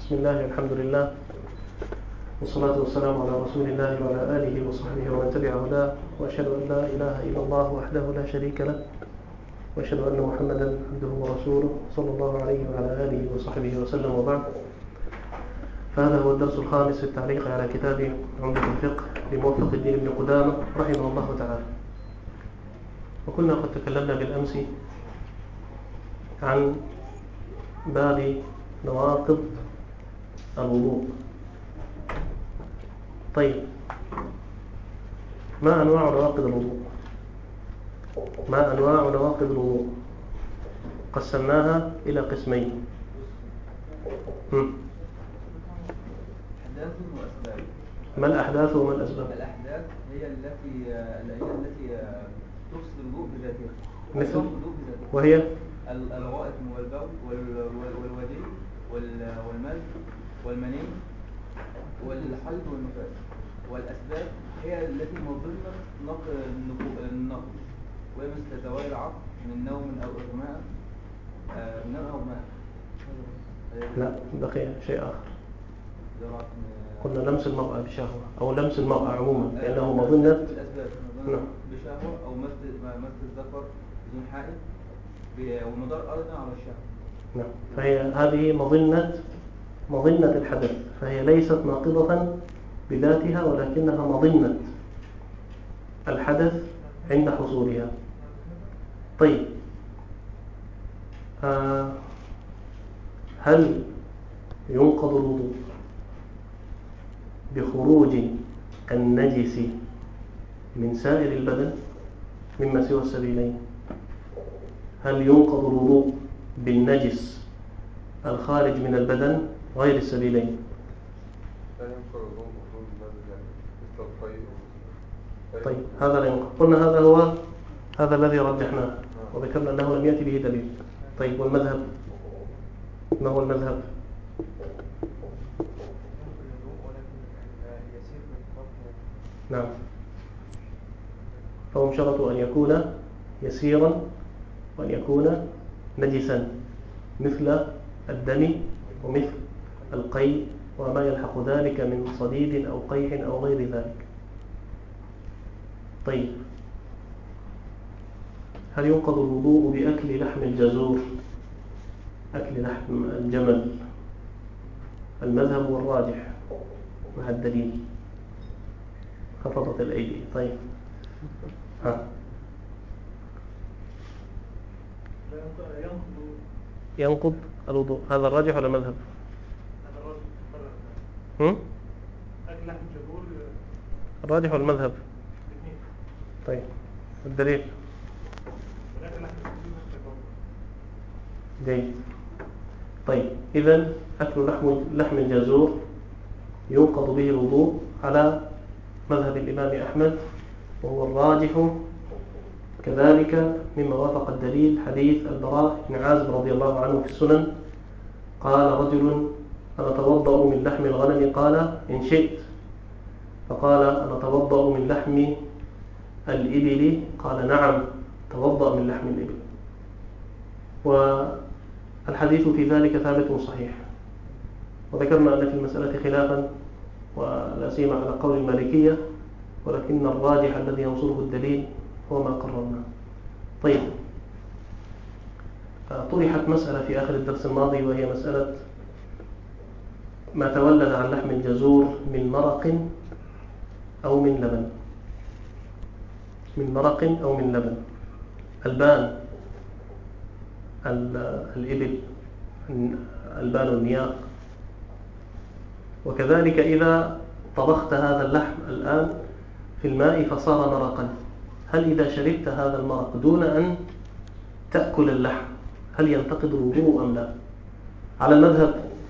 بسم الله والحمد لله والصلاة والسلام على رسول الله وعلى آله وصحبه ومن تبع هداه، وأشهد أن لا إله إلا الله وحده لا شريك له، وأشهد أن محمدا عبده ورسوله صلى الله عليه وعلى آله وصحبه وسلم، وبعد. فهذا هو الدرس الخامس في التعليق على كتاب عمدة الفقه لموفق الدين بن قدامة رحمه الله تعالى. وكنا قد تكلمنا بالأمس عن باب نواقض الوضوء. طيب، ما أنواع نواقض الوضوء؟ ما أنواع نواقض الوضوء؟ قسمناها إلى قسمين. أحداث وأسباب. ما الأحداث وما الأسباب؟ الأحداث هي التي تفسد الوضوء بذاتها. مثل؟ وهي الغائط والبول والودي والمذي والمني والحيض والنفاس. والأسباب هي التي مظنة النقض، وهي مثل زوال العقل من نوم أو إغماء لا، بقي شيء آخر. قلنا لمس المرأة بشهوة أو لمس المرأة عموما لأنه مظنة الأسباب بشهوة أو مس الذكر بدون حائل ومدار أيضا على الشهوة. نعم، فهي هذه مظنة الحدث، فهي ليست ناقضة بذاتها ولكنها مظنة الحدث عند حصولها. طيب، هل ينقض الوضوء بخروج النجس من سائر البدن مما سوى السبيلين؟ هل ينقض الوضوء بالنجس الخارج من البدن غير السبيلين؟ لا ينقض الوضوء بخروج النجس مثل القيء. طيب، هذا لا ينقض. قلنا هذا الذي رجحناه وذكرنا أنه لم يأتي به دليل. طيب، والمذهب؟ ما هو المذهب؟ نعم، فهم شرطوا أن يكون يسيرا وأن يكون نجسا مثل الدم ومثل القيء وما يلحق ذلك من صديد أو قيح أو غير ذلك. طيب، هل ينقض الوضوء بأكل لحم الجزور، أكل لحم الجمل؟ المذهب والراجح مع الدليل. خفضت الأيدي. طيب، ينقض الوضوء، هذا الراجح ولا المذهب؟ الراجح ولا المذهب؟ طيب، الدليل. جيد. طيب، إذن أكل لحم الجزور ينقض به الوضوء على مذهب الإمام أحمد، وهو الراجح كذلك مما وافق الدليل حديث البراء بن عازب رضي الله عنه في السنن. قال رجل: أنا أتوضأ من لحم الغنم؟ قال: إن شئت. فقال: أنا أتوضأ من لحم الإبل؟ قال: نعم، توضأ من لحم الإبل. والحديث في ذلك ثابت صحيح. وذكرنا أن في المسألة خلافا ولا سيما على قول المالكية، ولكن الراجح الذي ينصره الدليل هو ما قررناه. طيب، طرحت مسألة في آخر الدرس الماضي، وهي مسألة ما تولد عن لحم الجزور من مرق أو من لبن. من مرق أو من لبن. البان الإبل، البان النياق. وكذلك إذا طبخت هذا اللحم الآن في الماء فصار مرقا، هل إذا شربت هذا المرق دون أن تأكل اللحم هل ينتقض الوضوء أم لا؟ على المذهب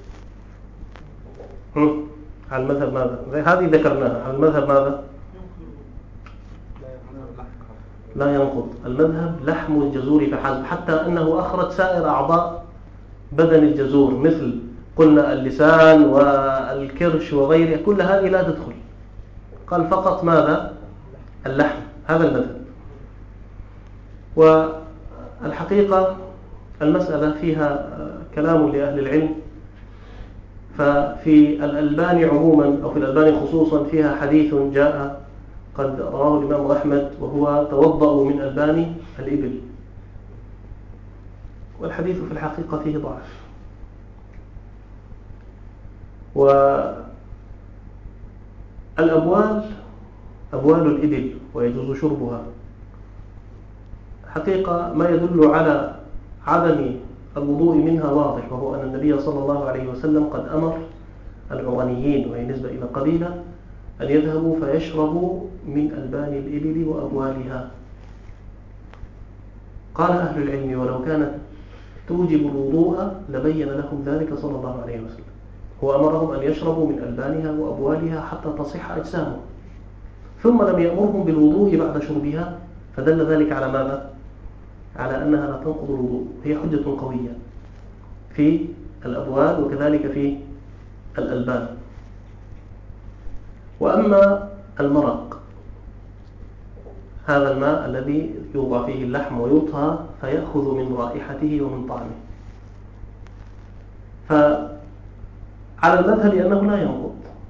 على المذهب ماذا؟ هذه ذكرناها. على المذهب ماذا؟ لا ينقض. المذهب لحم الجزور فحسب، حتى أنه أخرج سائر أعضاء بدن الجزور، مثل قلنا اللسان والكرش وغيره، كل هذه لا تدخل. قال فقط ماذا؟ اللحم. هذا المذهب. والحقيقة المسألة فيها كلام لأهل العلم، ففي الألبان عموما أو في الألبان خصوصا فيها حديث جاء قد رواه الإمام أحمد وهو توضأوا من ألبان الإبل، والحديث في الحقيقة فيه ضعف. والأبوال أبوال الإبل ويجوز شربها، حقيقة ما يدل على عدم الوضوء منها واضح، وهو أن النبي صلى الله عليه وسلم قد أمر العرانيين وهي نسبة إلى قبيلة أن يذهبوا فيشربوا من ألبان الإبل وأبوالها. قال أهل العلم ولو كانت توجب الوضوء لبين لهم ذلك صلى الله عليه وسلم، هو أمرهم أن يشربوا من ألبانها وأبوالها حتى تصح أجسامهم، ثم لم يأمرهم بالوضوء بعد شربها، فدل ذلك على ماذا؟ على أنها لا تنقض الوضوء. هي حجة قوية في الأبوال وكذلك في الألبان. وأما المرق، هذا الماء الذي يوضع فيه اللحم ويطهى فيأخذ من رائحته ومن طعمه، فعلى المذهب أنه لا ينقض،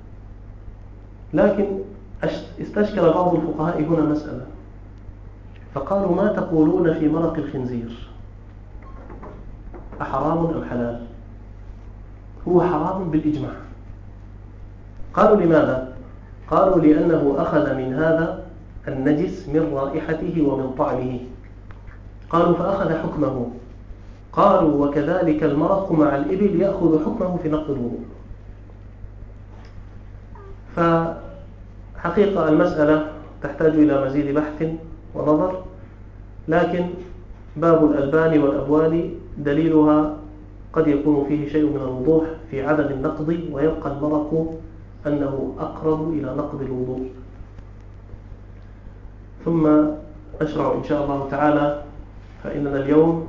لكن استشكل بعض الفقهاء هنا مسألة، فقالوا ما تقولون في مرق الخنزير، أحرام أم حلال؟ هو حرام بالإجماع. قالوا لماذا؟ قالوا لأنه أخذ من هذا النجس من رائحته ومن طعمه. قالوا فأخذ حكمه. قالوا وكذلك المرق مع الإبل يأخذ حكمه في نقض الوضوء. فحقيقة المسألة تحتاج إلى مزيد بحث ونظر، لكن باب الألبان والأبوال دليلها قد يكون فيه شيء من الوضوح في عدم النقض، ويبقى المرق أنه أقرب إلى نقض الوضوء. ثم نشرع إن شاء الله تعالى، فإننا اليوم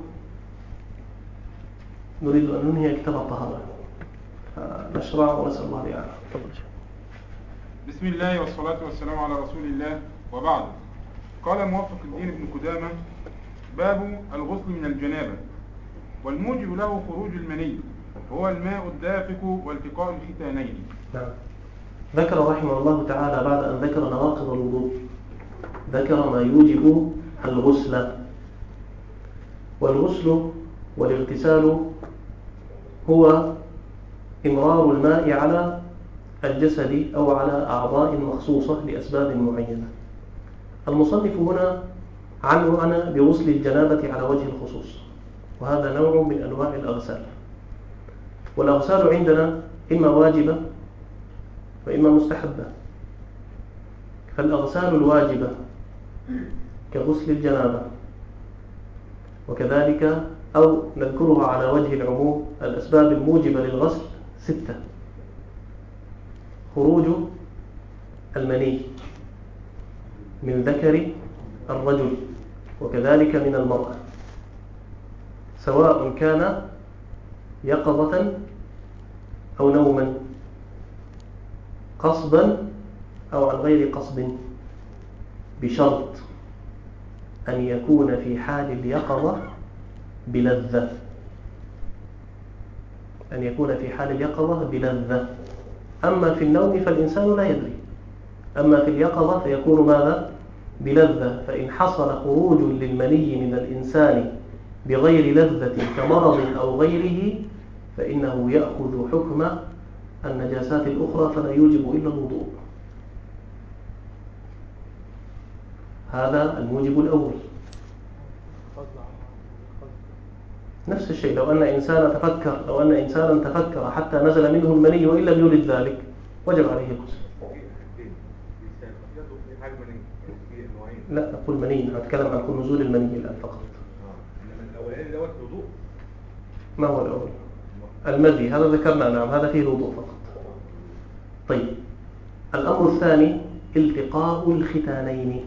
نريد أن ننهي كتاب الطهارة، فنشرع ونسأل الله العافية. بسم الله والصلاة والسلام على رسول الله، وبعد. قال موفق الدين ابن قدامة: باب الغسل من الجنابة، والموجب له خروج المني، وهو الماء الدافق والتقاء الختانين. نعم. ذكر رحمه الله تعالى بعد أن ذكر نواقض الوضوء ذكر ما يوجب الغسل. والغسل والاغتسال هو إمرار الماء على الجسد أو على أعضاء مخصوصة لأسباب معينة. المصنف هنا عنه بغسل الجنابة على وجه الخصوص، وهذا نوع من أنواع الأغسال. والأغسال عندنا إما واجبة وإما مستحبة. فالأغسال الواجبة كغسل الجنابة، وكذلك أو نذكرها على وجه العموم الأسباب الموجبة للغسل 6: خروج المني من ذكر الرجل وكذلك من المرأة، سواء كان يقظة أو نوما، قصدا أو عن غير قصد، بشرط أن يكون في حال اليقظة بلذة. أن يكون في حال اليقظة بلذة. أما في النوم فالإنسان لا يدري، أما في اليقظة فيكون ماذا؟ بلذة. فإن حصل خروج للمني من الإنسان بغير لذة كمرض أو غيره فإنه يأخذ حكم النجاسات الأخرى فلا يوجب إلا الوضوء. هذا الموجب الأول. نفس الشيء لو أن إنسانا تفكر حتى نزل منه المني وإن لم يولد ذلك وجب عليه الغسل. لا أقول مني، أتكلم عن نزول المني الآن فقط. الأولاني دوت الوضوء. ما هو الأول؟ المذي، هذا ذكرنا، نعم، هذا فيه الوضوء فقط. طيب، الأمر الثاني التقاء الختانين،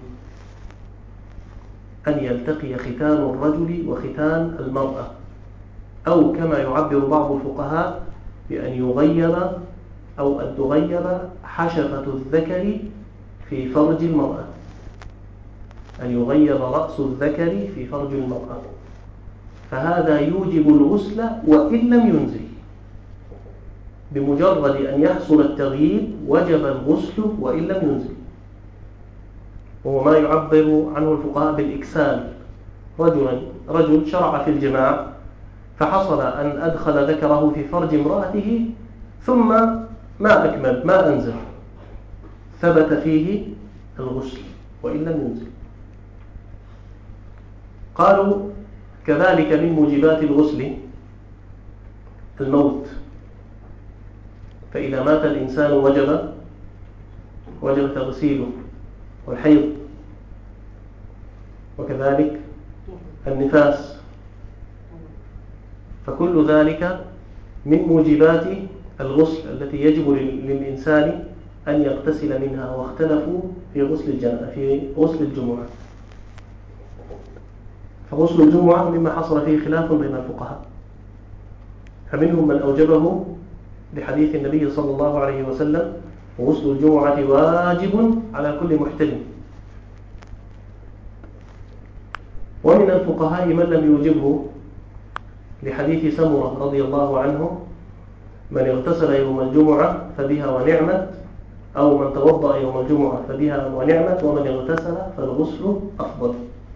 أن يلتقي ختان الرجل وختان المرأة، أو كما يعبر بعض الفقهاء بأن يغير أو أن تغير حشفة الذكر في فرج المرأة، أن يغير رأس الذكر في فرج المرأة، فهذا يوجب الغسل وإن لم ينزل. بمجرد أن يحصل التغييب وجب الغسل وإن لم ينزل، وهو ما يعبر عنه الفقهاء بالإكسال. رجل شرع في الجماع فحصل أن أدخل ذكره في فرج امرأته ثم ما أكمل ما أنزل، ثبت فيه الغسل وإن لم ينزل. قالوا كذلك من موجبات الغسل الموت، فإذا مات الإنسان وجب تغسيله، والحيض، وكذلك النفاس، فكل ذلك من موجبات الغسل التي يجب للإنسان أن يغتسل منها. واختلفوا في غسل الجمعة، فغسل الجمعة مما حصل فيه خلاف بين الفقهاء، فمنهم من أوجبه لحديث النبي صلى الله عليه وسلم: وغسل الجمعة واجب على كل محتلم. ومن الفقهاء من لم يوجبه لحديث سمرة رضي الله عنه: من اغتسل يوم الجمعة فبها ونعمت، أو من توضأ يوم الجمعة فبها ونعمت، ومن اغتسل فالغسل أفضل.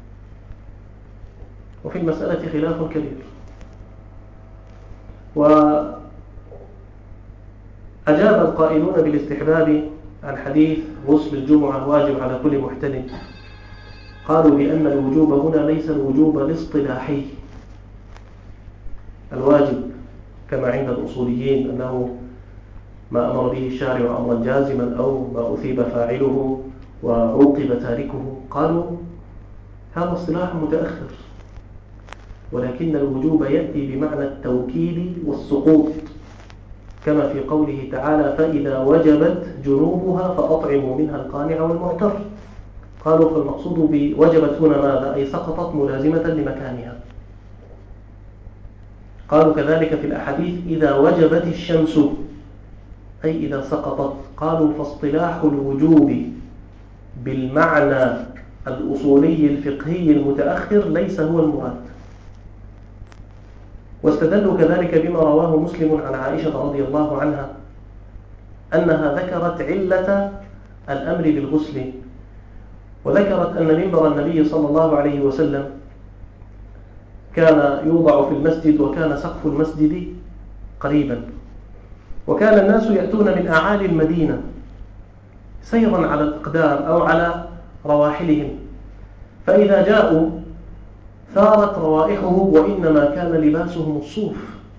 وفي المسألة خلاف كبير. وأجاب القائلون بالاستحباب عن حديث غسل الجمعة واجب على كل محتلم، قالوا بأن الوجوب هنا ليس الوجوب الاصطلاحي الواجب كما عند الأصوليين أنه ما أمر به الشارع أمرا جازما أو ما أثيب فاعله وعوقب تاركه. قالوا هذا اصطلاح متأخر، ولكن الوجوب يأتي بمعنى التوكيد والسقوط، كما في قوله تعالى: فإذا وجبت جنوبها فأطعموا منها القانع والمعتر. قالوا فالمقصود بوجبت هنا ماذا؟ أي سقطت ملازمة لمكانها. قالوا كذلك في الأحاديث: إذا وجبت الشمس، أي إذا سقطت. قالوا فاصطلاح الوجوب بالمعنى الأصولي الفقهي المتأخر ليس هو المراد. واستدلوا كذلك بما رواه مسلم عن عائشة رضي الله عنها أنها ذكرت علة الأمر بالغسل، وذكرت أن منبر النبي صلى الله عليه وسلم كان يوضع في المسجد، وكان سقف المسجد قريبا، وكان الناس يأتون من أعالي المدينة سيرا على الأقدام أو على رواحلهم، فإذا جاءوا ثارت روائحهم وإنما كان لباسهم الصوف،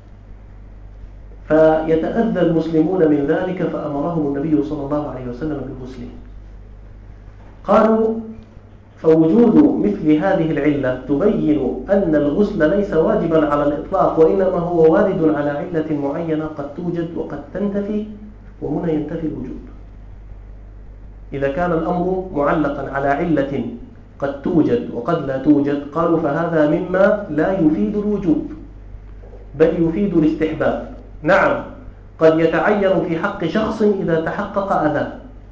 فيتأذى المسلمون من ذلك، فأمرهم النبي صلى الله عليه وسلم بالغسل. قالوا فوجود مثل هذه العلة تبين أن الغسل ليس واجبا على الإطلاق، وإنما هو وارد على علة معينة قد توجد وقد تنتفي، وهنا ينتفي الوجوب. إذا كان الأمر معلقا على علة قد توجد وقد لا توجد، قالوا فهذا مما لا يفيد الوجوب بل يفيد الاستحباب. نعم قد يتعين في حق شخص إذا تحقق أذاه.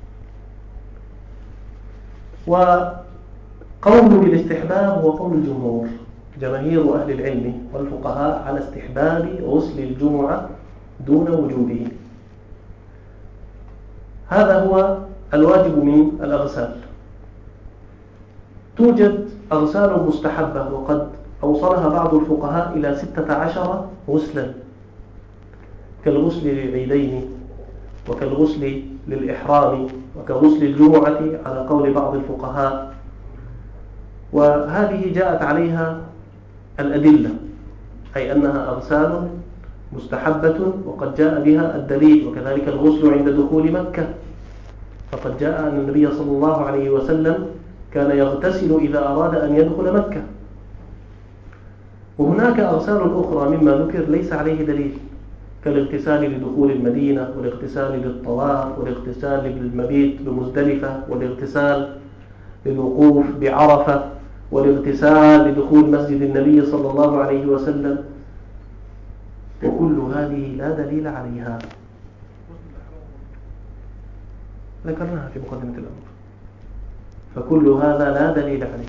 وقول بالاستحباب هو قول الجمهور، جماهير أهل العلم والفقهاء، على استحباب غسل الجمعة دون وجوبه. هذا هو الواجب من الأغسال. توجد أغسال مستحبة وقد أوصلها بعض الفقهاء إلى 16 غسلا، كالغسل للعيدين، وكالغسل للإحرام، وكغسل الجمعة على قول بعض الفقهاء. وهذه جاءت عليها الأدلة، أي أنها أغسال مستحبة وقد جاء بها الدليل. وكذلك الغسل عند دخول مكة، فقد جاء أن النبي صلى الله عليه وسلم كان يغتسل إذا أراد أن يدخل مكة. وهناك أغسال أخرى مما ذكر ليس عليه دليل، كالاغتسال لدخول المدينة، والاغتسال للطواف، والاغتسال للمبيت بمزدلفة، والاغتسال للوقوف بعرفة، والاغتسال لدخول مسجد النبي صلى الله عليه وسلم، وكل هذه لا دليل عليها، ذكرناها في مقدمة الأمر، فكل هذا لا دليل عليه.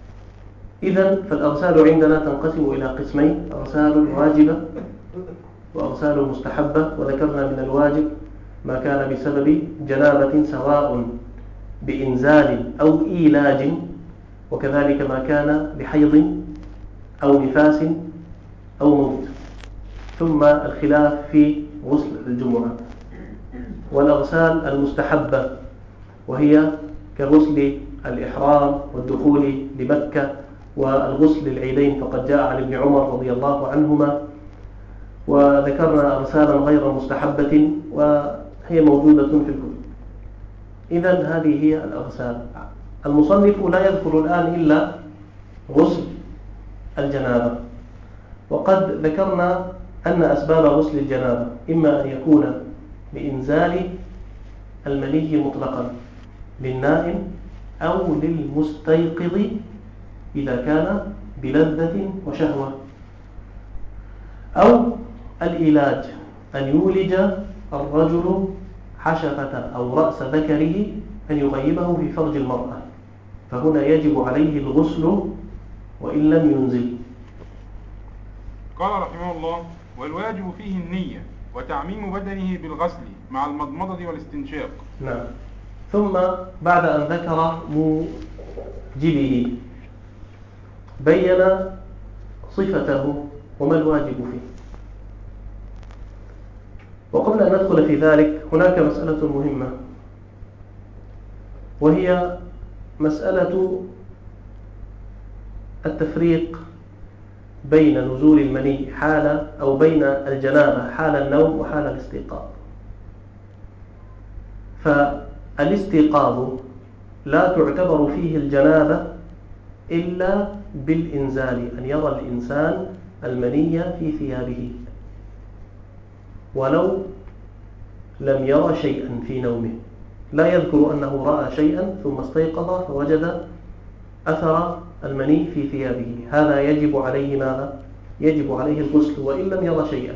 إذن فالأغسال عندنا تنقسم إلى قسمين: أغسال واجبة وأغسال مستحبة، وذكرنا من الواجب ما كان بسبب جنابة سواء بإنزال أو إيلاج، وكذلك ما كان لحيض أو نفاس أو موت. ثم الخلاف في غسل الجمعة. والأغسال المستحبة وهي كغسل الإحرام والدخول لمكة والغسل للعيدين، فقد جاء عن ابن عمر رضي الله عنهما. وذكرنا أغسالا غير مستحبة وهي موجودة في الكتب. إذن هذه هي الأغسال. المصنف لا يذكر الآن إلا غسل الجنابة. وقد ذكرنا أن أسباب غسل الجنابة إما أن يكون بإنزال المني مطلقا للنائم أو للمستيقظ إذا كان بلذة وشهوة، أو الإيلاج أن يولج الرجل حشفة أو رأس ذكره، أن يغيبه في فرج المرأة، فهنا يجب عليه الغسل وإن لم ينزل. قال رحمه الله: والواجب فيه النية وتعميم بدنه بالغسل مع المضمضة والاستنشاق. نعم. ثم بعد أن ذكر موجبه بين صفته وما الواجب فيه. وقبل أن ندخل في ذلك هناك مسألة مهمة، وهي مسألة التفريق بين نزول المني حال أو بين الجنابة حال النوم وحال الاستيقاظ. فالاستيقاظ لا تعتبر فيه الجنابة إلا بالإنزال، أن يرى الإنسان المني في ثيابه ولو لم يرى شيئا في نومه، لا يذكر أنه رأى شيئا ثم استيقظ فوجد أثر المني في ثيابه، هذا يجب عليه ماذا؟ يجب عليه الغسل وإن لم يرى شيئا.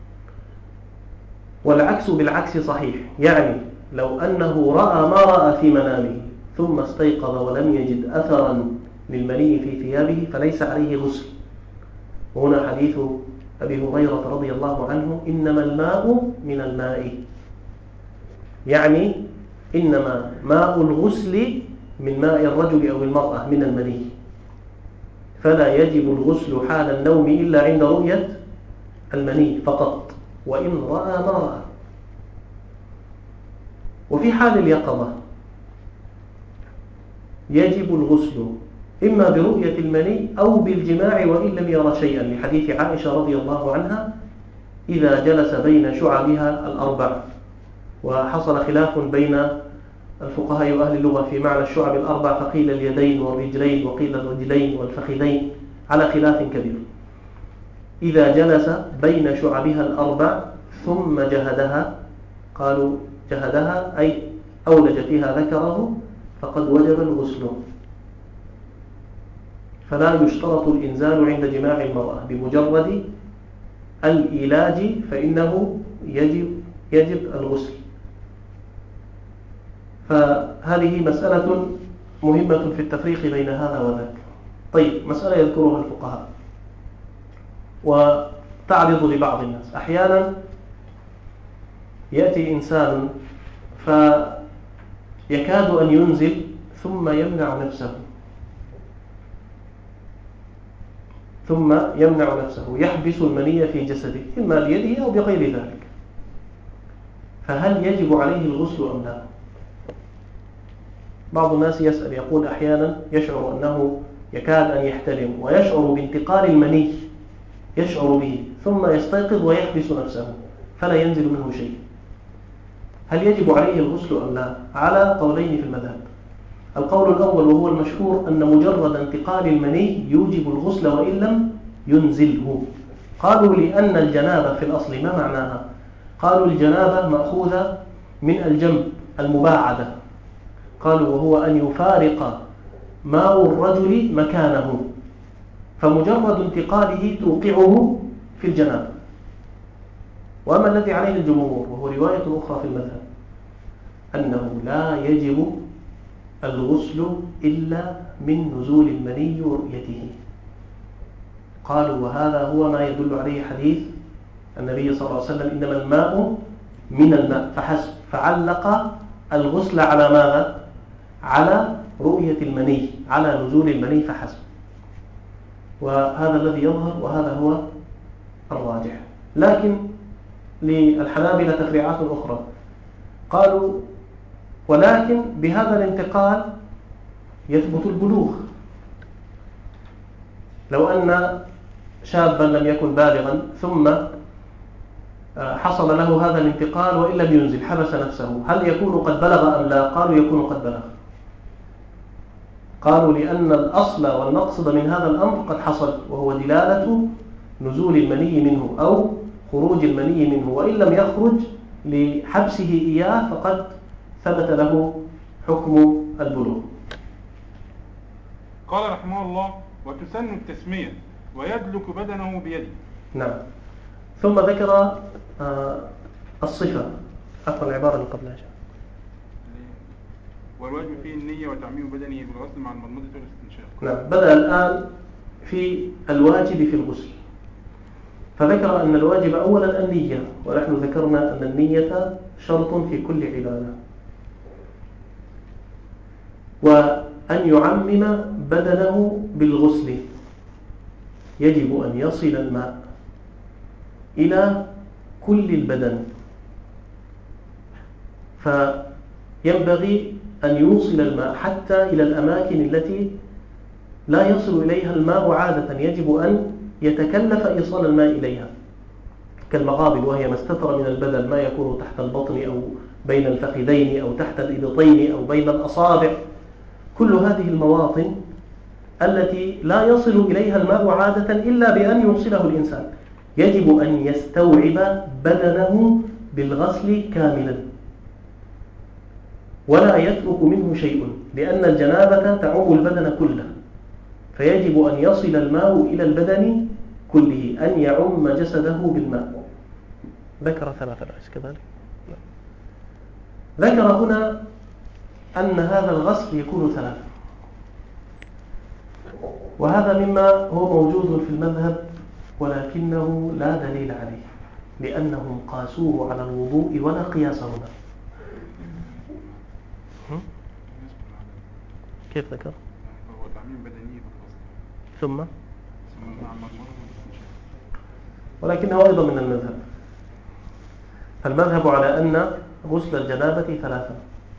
والعكس بالعكس صحيح، يعني لو أنه رأى ما رأى في منامه ثم استيقظ ولم يجد أثرا للمني في ثيابه فليس عليه غسل. وهنا حديث أبي هريرة رضي الله عنه: إنما الماء من الماء، يعني إنما ماء الغسل من ماء الرجل أو المرأة من المني، فلا يجب الغسل حال النوم إلا عند رؤية المني فقط، وإن رأى ما رأى. وفي حال اليقظة يجب الغسل إما برؤية المني أو بالجماع وإن لم يرى شيئا، لحديث عائشة رضي الله عنها: إذا جلس بين شعبها الأربع. وحصل خلاف بين الفقهاء وأهل اللغة في معنى الشعب الأربع، فقيل اليدين والرجلين وقيل الرجلين والفخذين، على خلاف كبير. إذا جلس بين شعبها الأربع ثم جهدها، قالوا جهدها أي أولج فيها ذكره، فقد وجب الغسل. فلا يشترط الإنزال عند جماع المرأة، بمجرد الإيلاج فإنه يجب الغسل. فهذه مسألة مهمة في التفريق بين هذا وذاك. طيب، مسألة يذكرها الفقهاء وتعرض لبعض الناس. أحيانا يأتي إنسان فيكاد أن ينزل ثم يمنع نفسه يحبس المني في جسده، إما بيده أو بغير ذلك، فهل يجب عليه الغسل أم لا؟ بعض الناس يسأل يقول أحيانا يشعر أنه يكاد أن يحتلم ويشعر بانتقال المني، يشعر به ثم يستيقظ ويحبس نفسه فلا ينزل منه شيء، هل يجب عليه الغسل أم لا؟ على قولين في المذهب. القول الأول وهو المشهور أن مجرد انتقال المني يوجب الغسل وإن لم ينزله. قالوا لأن الجنابة في الأصل ما معناها؟ قالوا الجنابة مأخوذة من الجنب المباعدة، قالوا وهو أن يفارق ماء الرجل مكانه، فمجرد انتقاله توقعه في الجنابة. وأما الذي عليه الجمهور وهو رواية أخرى في المذهب أنه لا يجب الغسل إلا من نزول المني ورؤيته. قالوا وهذا هو ما يدل عليه حديث النبي صلى الله عليه وسلم إنما الماء من الماء فحسب، فعلق الغسل على ماذا؟ على رؤية المني، على نزول المني فحسب. وهذا الذي يظهر وهذا هو الراجح. لكن للحنابلة تفريعات أخرى، قالوا ولكن بهذا الانتقال يثبت البلوغ. لو أن شابا لم يكن بالغا ثم حصل له هذا الانتقال وإن لم ينزل حبس نفسه، هل يكون قد بلغ أم لا؟ قالوا يكون قد بلغ. قالوا لأن الأصل والمقصد من هذا الأمر قد حصل، وهو دلالة نزول المني منه أو خروج المني منه، وإن لم يخرج لحبسه إياه فقد ثبت له حكم البلوغ. قال رحمه الله: وتسن التسمية ويدلك بدنه بيده. نعم. ثم ذكر الصفة، عفوا العبارة اللي قبلها، والواجب فيه النية وتعميم بدنه بالغسل مع المضمضة والاستنشاق. نعم. بدأ الآن في الواجب في الغسل، فذكر أن الواجب أولا النية، ونحن ذكرنا أن النية شرط في كل عبادة، وأن يعمم بدنه بالغسل، يجب أن يصل الماء إلى كل البدن، فينبغي أن يوصل الماء حتى إلى الأماكن التي لا يصل إليها الماء عادة، يجب أن يتكلف إيصال الماء إليها، كالمغابل وهي ما استتر من البدن، ما يكون تحت البطن أو بين الفخذين أو تحت الإبطين أو بين الأصابع. كل هذه المواطن التي لا يصل إليها الماء عادة إلا بأن يوصله الإنسان، يجب أن يستوعب بدنه بالغسل كاملا ولا يترك منه شيء، لأن الجنابة تعم البدن كله، فيجب أن يصل الماء إلى البدن كله، أن يعم جسده بالماء. ذكر ثلاثة أشياء كذلك. ذكر هنا أن هذا الغسل يكون ثلاثة، وهذا مما هو موجود في المذهب ولكنه لا دليل عليه، لأنهم قاسوه على الوضوء ولا قياس هنا. كيف ذكر؟ هو تعميم بدنه بالغسل ثم مع المضمضة والاستنشاق، ولكنه أيضا من المذهب. فالمذهب على أن غسل الجنابة ثلاثة،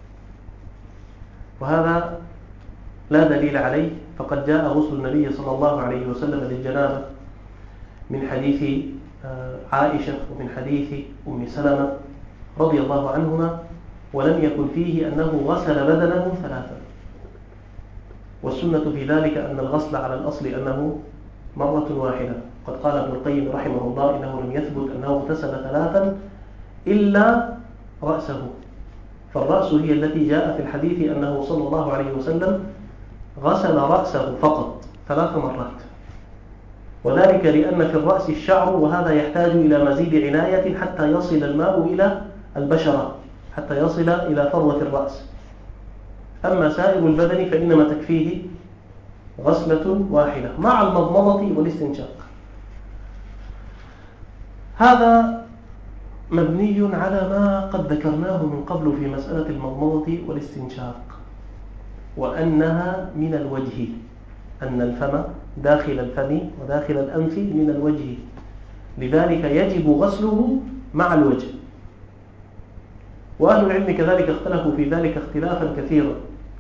وهذا لا دليل عليه، فقد جاء غسل النبي صلى الله عليه وسلم للجنابة من حديث عائشة ومن حديث أم سلمة رضي الله عنهما، ولم يكن فيه أنه غسل بدنه ثلاثة. والسنة في ذلك أن الغسل على الأصل أنه مرة واحدة. قد قال ابن القيم رحمه الله إنه لم يثبت أنه اغتسل ثلاثا إلا رأسه، فالرأس هي التي جاء في الحديث أنه صلى الله عليه وسلم غسل رأسه فقط 3 مرات، وذلك لأن في الرأس الشعر، وهذا يحتاج إلى مزيد عناية حتى يصل الماء إلى البشرة، حتى يصل إلى فروة الرأس. أما سائر البدن فإنما تكفيه غسلة واحدة مع المضمضة والاستنشاق. هذا مبني على ما قد ذكرناه من قبل في مسألة المضمضة والاستنشاق، وأنها من الوجه، أن الفم داخل الفم وداخل الأنف من الوجه، لذلك يجب غسله مع الوجه. وأهل العلم كذلك اختلفوا في ذلك اختلافا كثيرا،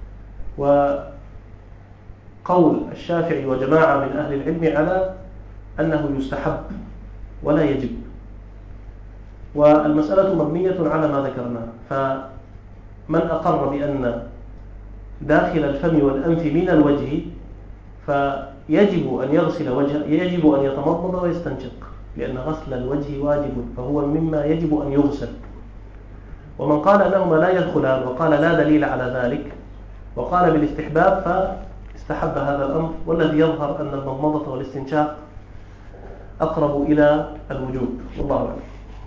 وقول الشافعي وجماعة من أهل العلم على أنه يستحب ولا يجب، والمسألة مبنية على ما ذكرنا. فمن أقر بأن داخل الفم والأنف من الوجه فيجب أن يغسل وجهه، يجب أن يتمضمض ويستنشق، لأن غسل الوجه واجب، فهو مما يجب أن يغسل. ومن قال أنهما لا يدخلان وقال لا دليل على ذلك وقال بالاستحباب فاستحب هذا الأمر، والذي يظهر أن المضمضة والاستنشاق أقرب إلى الوجوب، والله أعلم.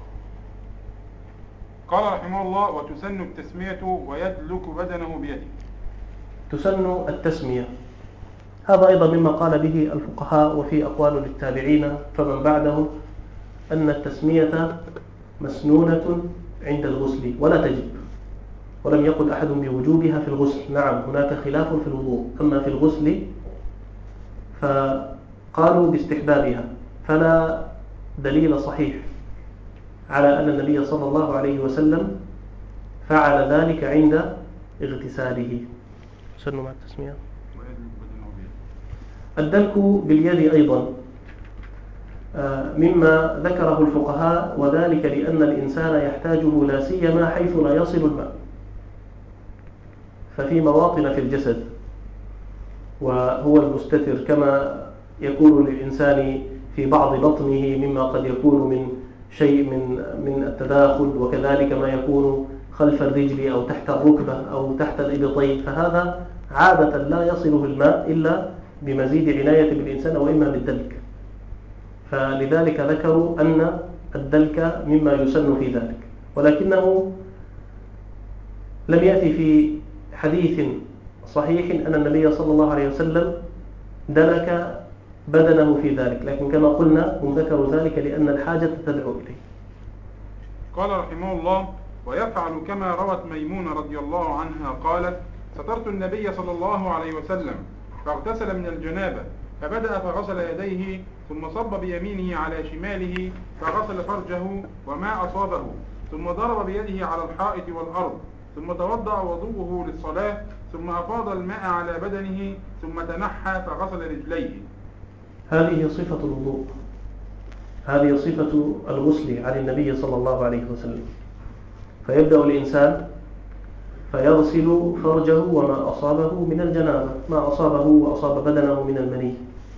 قال رحمه الله: وتسن التسمية ويدلك بدنه بيده. تسن التسمية، هذا أيضا مما قال به الفقهاء وفي أقوال للتابعين فمن بعدهم، أن التسمية مسنونة عند الغسل ولا تجب، ولم يقل أحد بوجوبها في الغسل. نعم هناك خلاف في الوضوء، أما في الغسل فقالوا باستحبابها، فلا دليل صحيح على أن النبي صلى الله عليه وسلم فعل ذلك عند اغتساله. سنوا مع التسمية. الدلك باليد أيضا مما ذكره الفقهاء، وذلك لأن الإنسان يحتاجه لا سيما حيث لا يصل الماء، ففي مواطن في الجسد وهو المستتر، كما يكون للإنسان في بعض بطنه مما قد يكون من شيء من التداخل، وكذلك ما يكون خلف الرجل أو تحت الركبة أو تحت الإبطين، فهذا عادة لا يصله الماء إلا بمزيد عناية بالإنسان وإما بالدلك، فلذلك ذكروا أن الدلك مما يسن في ذلك، ولكنه لم يأتي في حديث صحيح أن النبي صلى الله عليه وسلم دلك بدنه في ذلك، لكن كما قلنا هم ذكروا ذلك لأن الحاجة تدعو إليه. قال رحمه الله: ويفعل كما روت ميمونة رضي الله عنها قالت: سترت النبي صلى الله عليه وسلم فاغتسل من الجنابة، فبدأ فغسل يديه، ثم صب بيمينه على شماله فغسل فرجه وما أصابه، ثم ضرب بيده على الحائط والأرض، ثم توضأ وضوءه للصلاة، ثم أفاض الماء على بدنه، ثم تنحى فغسل رجليه. هذه صفة الوضوء، هذه صفة الغسل عن النبي صلى الله عليه وسلم. فيبدأ الإنسان فيغسل فرجه وما أصابه من الجنابة، ما أصابه وأصاب بدنه من المني،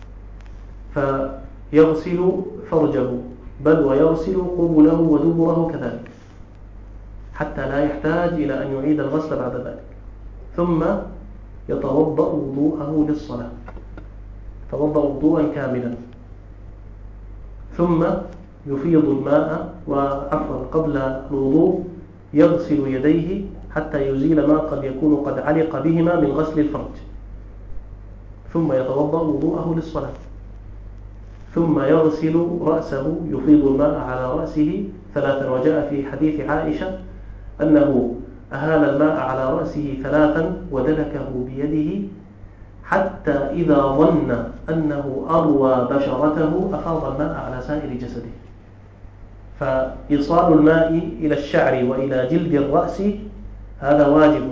فيغسل فرجه بل ويغسل قبله ودبره كذلك، حتى لا يحتاج إلى أن يعيد الغسل بعد ذلك، ثم يتوضأ وضوءه للصلاة، يتوضأ وضوءا كاملا، ثم يفيض الماء، وعفوا قبل الوضوء يغسل يديه حتى يزيل ما قد يكون قد علق بهما من غسل الفرج، ثم يتوضأ وضوءه للصلاة، ثم يغسل رأسه، يفيض الماء على رأسه ثلاثا، وجاء في حديث عائشة أنه أهال الماء على رأسه ثلاثا ودلكه بيده حتى إذا ظن أنه أروى بشرته أفاض الماء على سائر جسده. فإيصال الماء إلى الشعر وإلى جلد الرأس هذا واجب،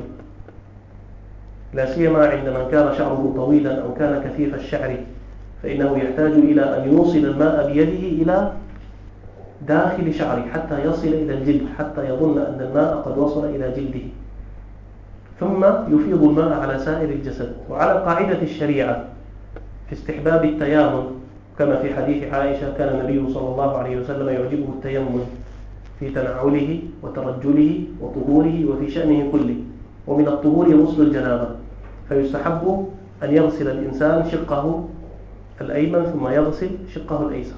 لا سيما عند من كان شعره طويلا أو كان كثيف الشعر، فإنه يحتاج إلى أن يوصل الماء بيده إلى داخل شعره حتى يصل إلى الجلد، حتى يظن أن الماء قد وصل إلى جلده، ثم يفيض الماء على سائر الجسد. وعلى قاعدة الشريعة في استحباب التيامن، كما في حديث عائشة كان النبي صلى الله عليه وسلم يعجبه التيمم في تنعله وترجله وطهوره وفي شأنه كله، ومن الطهور غسل الجنابة، فيستحب أن يغسل الإنسان شقه الأيمن ثم يغسل شقه الأيسر،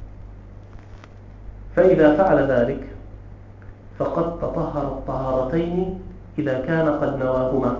فإذا فعل ذلك فقد تطهر الطهارتين إذا كان قد نواهما،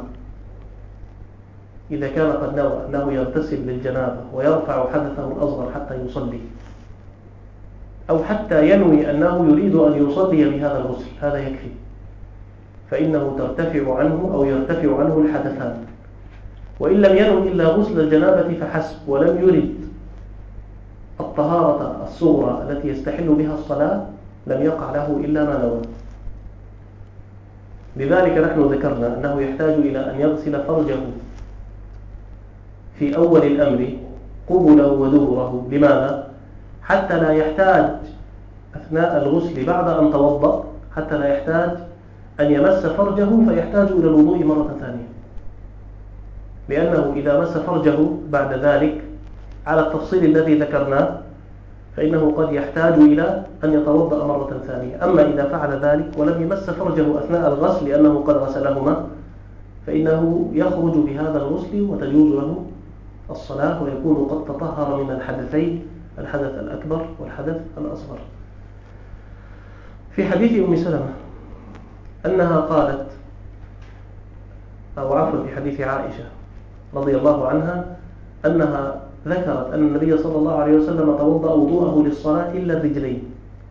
إذا كان قد نوى أنه يغتسل للجنابة ويرفع حدثه الأصغر حتى يصلي، أو حتى ينوي أنه يريد أن يصلي بهذا الغسل، هذا يكفي، فإنه ترتفع عنه أو يرتفع عنه الحدثان. وإن لم ينوي إلا غسل الجنابة فحسب، ولم يرد الطهارة الصغرى التي يستحل بها الصلاة، لم يقع له إلا ما نوى. لذلك نحن ذكرنا أنه يحتاج إلى أن يغسل فرجه في أول الأمر قبله ودبره. لماذا؟ حتى لا يحتاج أثناء الغسل بعد أن توضأ، حتى لا يحتاج أن يمس فرجه فيحتاج إلى الوضوء مرة ثانية، لأنه إذا مس فرجه بعد ذلك على التفصيل الذي ذكرناه فإنه قد يحتاج إلى أن يتوضأ مرة ثانية. أما إذا فعل ذلك ولم يمس فرجه أثناء الغسل لأنه قد غسلهما، فإنه يخرج بهذا الغسل وتجوز له الصلاة، ويكون قد تطهر من الحدثين، الحدث الأكبر والحدث الأصغر. في حديث أم سلمة أنها قالت، أو عفوا في حديث عائشة رضي الله عنها أنها ذكرت أن النبي صلى الله عليه وسلم توضأ وضوءه للصلاة إلا الرجلين،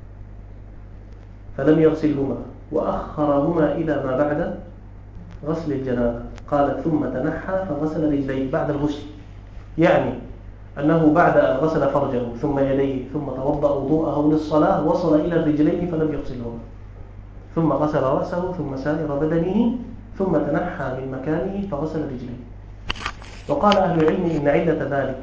فلم يغسلهما وأخرهما إلى ما بعد غسل الجنابة، قال ثم تنحى فغسل رجليه بعد الغسل، يعني أنه بعد أن غسل فرجه ثم يديه ثم توضأ وضوءه للصلاة وصل إلى الرجلين فلم يغسلهما، ثم غسل رأسه ثم سائر بدنه ثم تنحى من مكانه فغسل رجليه. وقال أهل العلم إن علة ذلك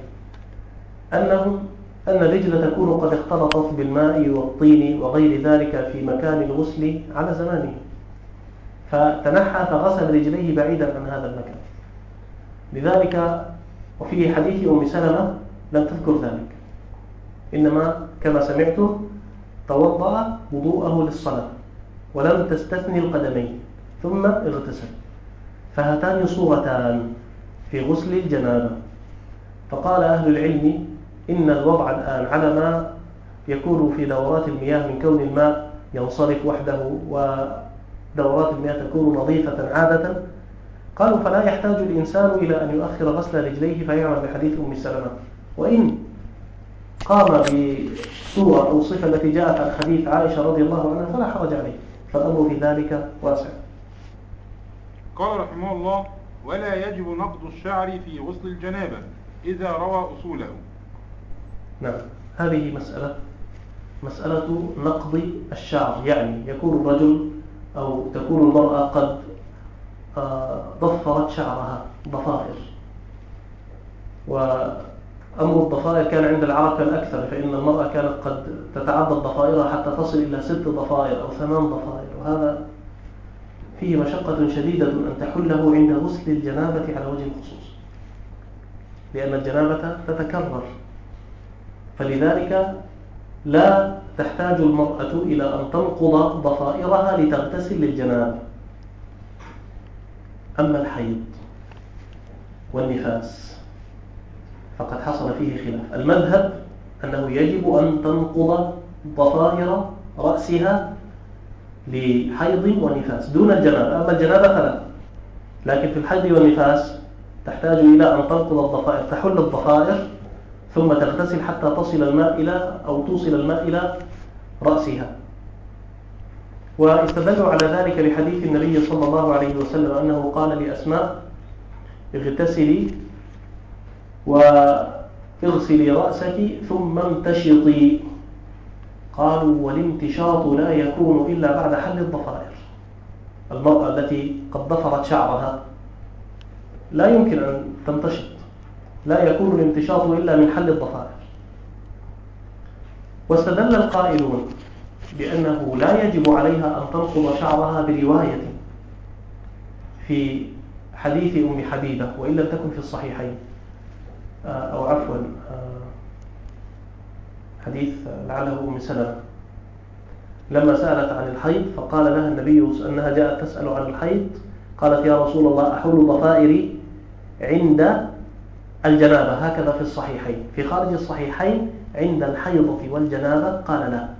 أن الرجل تكون قد اختلطت بالماء والطين وغير ذلك في مكان الغسل على زمانه، فتنحى فغسل رجليه بعيدا عن هذا المكان. لذلك وفي حديث أم سلمة لم تذكر ذلك، إنما كما سمعت توضأ وضوءه للصلاة ولم تستثني القدمين ثم اغتسل، فهاتان صورتان في غسل الجنابة. فقال أهل العلم إن الوضع الآن على ما يكون في دورات المياه من كون الماء ينصرف وحده ودورات المياه تكون نظيفة عادة، قالوا فلا يحتاج الإنسان إلى أن يؤخر غسل رجليه فيعمل بحديث أم سلمة، وإن قام بصورة أو صفة التي جاءت عن حديث عائشة رضي الله عنها فلا حرج عليه، فالأمر في ذلك واسع. قال رحمه الله: ولا يجب نقض الشعر في غسل الجنابة إذا روى أصوله. نعم، هذه مسألة نقض الشعر، يعني يكون الرجل أو تكون المرأة قد ضفرت شعرها ضفائر، وأمر الضفائر كان عند العرب كان أكثر، فإن المرأة كانت قد تتعدد ضفائرها حتى تصل إلى 6 ضفائر أو 8 ضفائر، وهذا فيه مشقة شديدة أن تحله عند غسل الجنابة على وجه الخصوص، لأن الجنابة تتكرر، فلذلك لا تحتاج المرأة إلى أن تنقض ضفائرها لتغتسل للجنابة. أما الحيض والنفاس فقد حصل فيه خلاف. المذهب أنه يجب أن تنقض ضفائر رأسها لحيض ونفاس دون الجنابة، أما الجنابة فلا، لكن في الحيض والنفاس تحتاج إلى أن تنقض الضفائر، تحل الضفائر ثم تغتسل حتى توصل الماء إلى رأسها. واستدلوا على ذلك لحديث النبي صلى الله عليه وسلم أنه قال لأسماء: اغتسلي واغسلي رأسك ثم امتشطي. قالوا: والامتشاط لا يكون إلا بعد حل الضفائر. المرأة التي قد ضفرت شعرها لا يمكن أن تمتشط، لا يكون الامتشاط إلا من حل الضفائر. واستدل القائلون بأنه لا يجب عليها أن تنقض شعرها برواية في حديث أم حبيبة وإن لم تكن في الصحيحين، أو عفوا حديث لعله أم سلمة لما سألت عن الحيض فقال لها النبي أنها جاءت تسأل عن الحيض، قالت: يا رسول الله أحل ضفائري عند الجنابة، هكذا في الصحيحين. في خارج الصحيحين عند الحيضة والجنابة قال لا.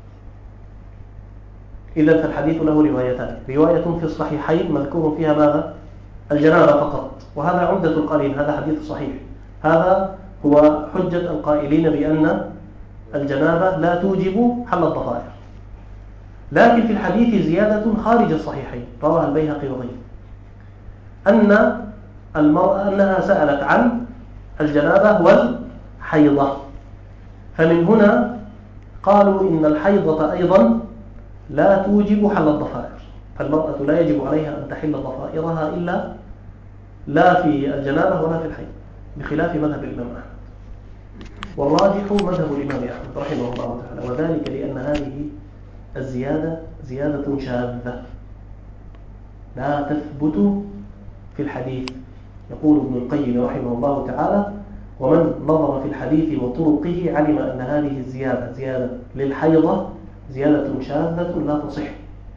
إذا فالحديث له روايتان: رواية في الصحيحين مذكور فيها ماذا؟ الجنابة فقط، وهذا عمدة القائلين، هذا حديث صحيح، هذا هو حجة القائلين بأن الجنابة لا توجب حل الضفائر. لكن في الحديث زيادة خارج الصحيحين رواها البيهقي وغيره، أن المرأة أنها سألت عن الجنابة والحيضة، فمن هنا قالوا إن الحيضة أيضا لا توجب حل الضفائر، فالمرأة لا يجب عليها أن تحل ضفائرها إلا لا في الجنابة ولا في الحيض، بخلاف مذهب الإمام أحمد. والراجح مذهب الإمام أحمد رحمه الله تعالى، وذلك لأن هذه الزيادة زيادة شاذة لا تثبت في الحديث. يقول ابن القيم رحمه الله تعالى: ومن نظر في الحديث وطرقه علم أن هذه الزيادة زيادة للحيضة زيادة شاذة لا تصح.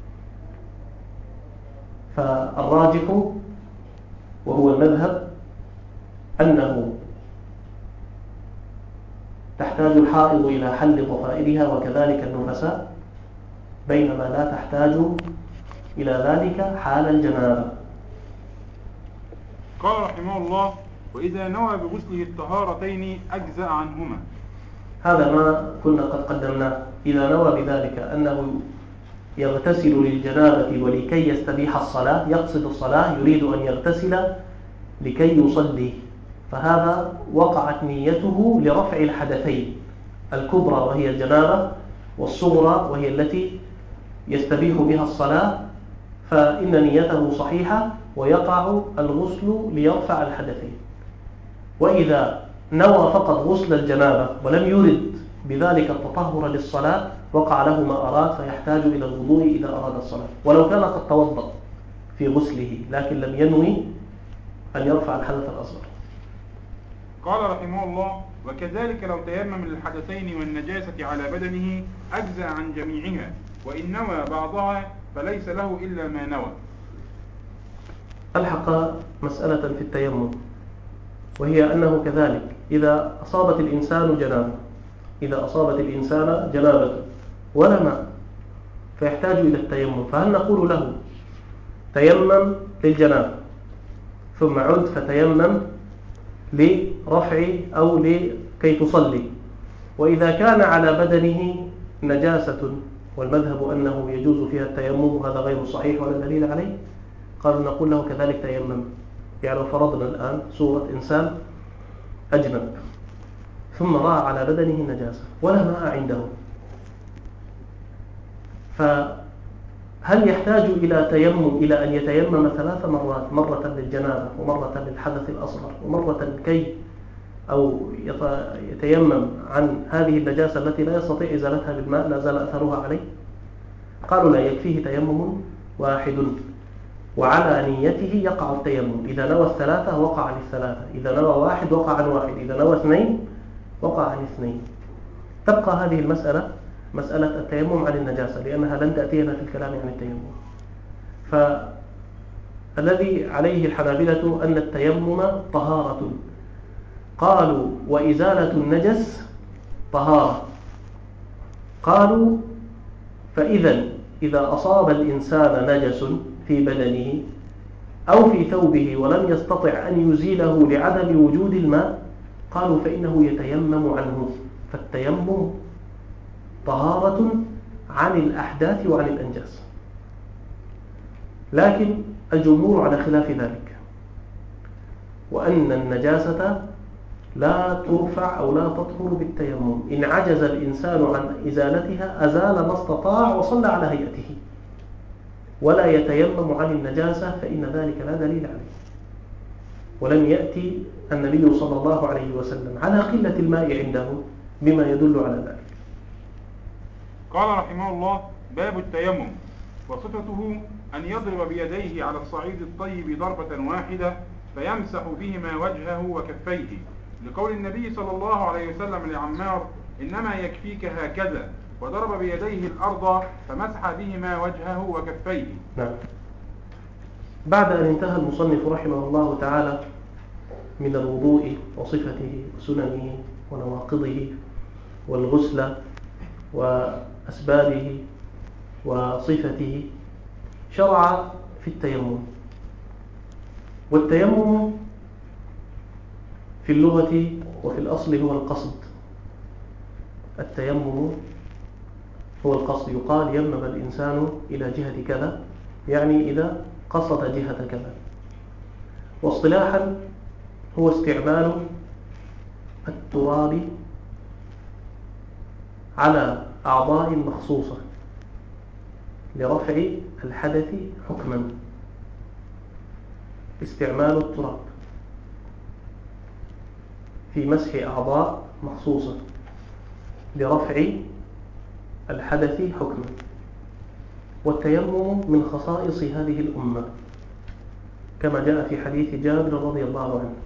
فالراجح وهو المذهب أنه تحتاج الحائض إلى حل ضفائرها وكذلك النفساء، بينما لا تحتاج إلى ذلك حال الجنابة. قال رحمه الله: وإذا نوى بغسله الطهارتين أجزأ عنهما. هذا ما كنا قد قدمناه. إذا نوى بذلك أنه يغتسل للجنابة ولكي يستبيح الصلاة، يقصد الصلاة، يريد أن يغتسل لكي يصلي، فهذا وقعت نيته لرفع الحدثين، الكبرى وهي الجنابة، والصغرى وهي التي يستبيح بها الصلاة، فإن نيته صحيحة ويقع الغسل ليرفع الحدثين. وإذا نوى فقط غسل الجنابة ولم يرد بذلك التطهر للصلاة وقع له ما أراد، فيحتاج إلى الوضوء إذا أراد الصلاة، ولو كان قد توضأ في غسله لكن لم ينوي أن يرفع الحدث الأصغر. قال رحمه الله: وكذلك لو تيمم للحدثين والنجاسة على بدنه أجزى عن جميعها، وإن نوى بعضها فليس له إلا ما نوى. ألحق مسألة في التيمم، وهي أنه كذلك إذا أصابت الإنسان جنابة ولا ماء فيحتاج إلى التيمم، فهل نقول له تيمم للجنابة ثم عد فتيمم لرفع أو لكي تصلي؟ وإذا كان على بدنه نجاسة والمذهب أنه يجوز فيها التيمم وهذا غير صحيح ولا دليل عليه، قالوا نقول له كذلك تيمم. يعني لو فرضنا الآن صورة إنسان أجنب ثم رأى على بدنه نجاسة ولا ماء عنده، فهل يحتاج إلى أن يتيمم 3 مرات، مرة للجنابة ومرة للحدث الأصغر ومرة أو يتيمم عن هذه النجاسة التي لا يستطيع إزالتها بالماء لا زال أثرها عليه؟ قالوا لا، يكفيه تيمم واحد، وعلى نيته يقع التيمم. إذا نوى 3 وقع عن 3، إذا نوى 1 وقع عن 1، إذا نوى 2 وقع عن 2. تبقى هذه المسألة مسألة التيمم عن النجاسة لأنها لن تأتينا في الكلام عن التيمم. فالذي عليه الحنابلة أن التيمم طهارة، قالوا وإزالة النجس طهارة. قالوا إذا أصاب الإنسان نجس في بدنه أو في ثوبه ولم يستطع أن يزيله لعدم وجود الماء، قالوا فإنه يتيمم عنه، فالتيمم طهارة عن الأحداث وعن الأنجاس. لكن الجمهور على خلاف ذلك، وأن النجاسة لا ترفع أو لا تطهر بالتيمم. إن عجز الإنسان عن إزالتها أزال ما استطاع وصلى على هيئته، ولا يتيمم عن النجاسة فإن ذلك لا دليل عليه. ولم يأتي النبي صلى الله عليه وسلم على قلة الماء عنده بما يدل على ذلك. قال رحمه الله: باب التيمم، وصفته أن يضرب بيديه على الصعيد الطيب ضربة واحدة فيمسح بهما وجهه وكفيه، لقول النبي صلى الله عليه وسلم لعمار: إنما يكفيك هكذا، وضرب بيديه الأرض فمسح بهما وجهه وكفيه. نعم. بعد أن انتهى المصنف رحمه الله تعالى من الوضوء وصفته وسننه ونواقضه والغسل وأسبابه وصفته، شرع في التيمم. والتيمم في اللغة وفي الأصل هو القصد. التيمم هو القصد، يقال يمم الإنسان إلى جهة كذا، يعني إذا قصد جهة كذا. واصطلاحا هو استعمال التراب على أعضاء مخصوصة لرفع الحدث حكما. استعمال التراب في مسح أعضاء مخصوصة لرفع الحدث حكما. والتيمم من خصائص هذه الأمة كما جاء في حديث جابر رضي الله عنه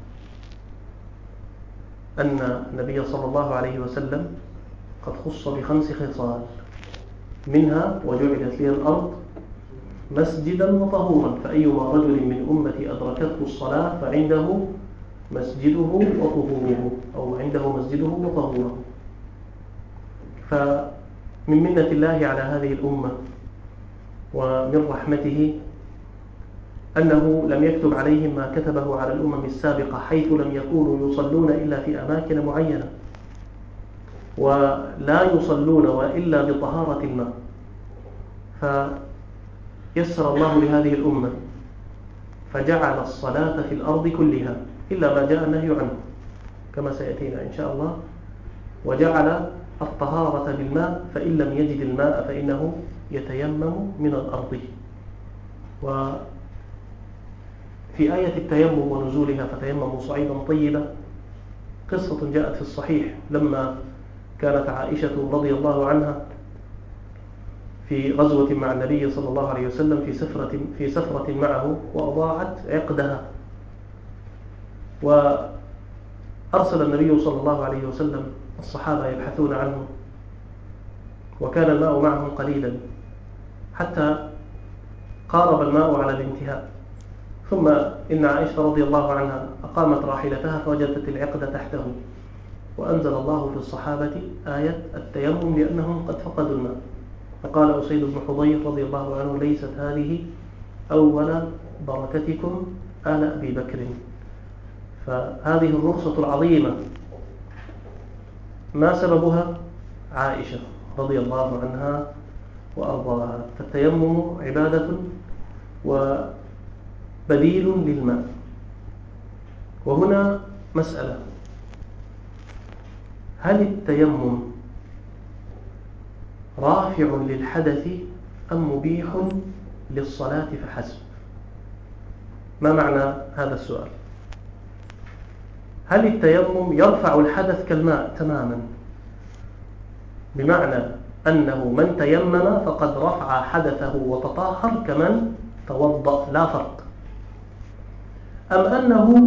أن النبي صلى الله عليه وسلم قد خص ب5 خصال، منها: وجعلت لي الأرض مسجدا وطهورا، فأيما رجل من أمتي أدركته الصلاة فعنده مسجده وطهوره، أو عنده مسجده وطهوره. فمن منة الله على هذه الأمة ومن رحمته أنه لم يكتب عليهم ما كتبه على الأمم السابقة، حيث لم يكونوا يصلون إلا في أماكن معينة، ولا يصلون وإلا بطهارة الماء. فيسر الله لهذه الأمة فجعل الصلاة في الأرض كلها إلا ما جاء النهي عنه كما سيأتينا إن شاء الله، وجعل الطهارة بالماء، فإن لم يجد الماء فإنه يتيمم من الأرض. وفي آية التيمم ونزولها فتيمموا صعيدا طيبا قصة جاءت في الصحيح لما كانت عائشة رضي الله عنها في غزوة مع النبي صلى الله عليه وسلم في سفرة معه وأضاعت عقدها، وأرسل النبي صلى الله عليه وسلم الصحابة يبحثون عنه، وكان الماء معهم قليلا حتى قارب الماء على الانتهاء، ثم إن عائشة رضي الله عنها أقامت راحلتها فوجدت العقد تحته، وأنزل الله في الصحابة آية التيمم لأنهم قد فقدوا الماء، فقال أسيد بن حضير رضي الله عنه: ليست هذه أول بركتكم آل أبي بكر. فهذه الرخصة العظيمة ما سببها؟ عائشة رضي الله عنها وأرضاها. فالتيمم عبادة وبديل للماء. وهنا مسألة: هل التيمم رافع للحدث أم مبيح للصلاة فحسب؟ ما معنى هذا السؤال؟ هل التيمم يرفع الحدث كالماء تماما، بمعنى أنه من تيمم فقد رفع حدثه وتطهر كمن توضأ لا فرق، أم أنه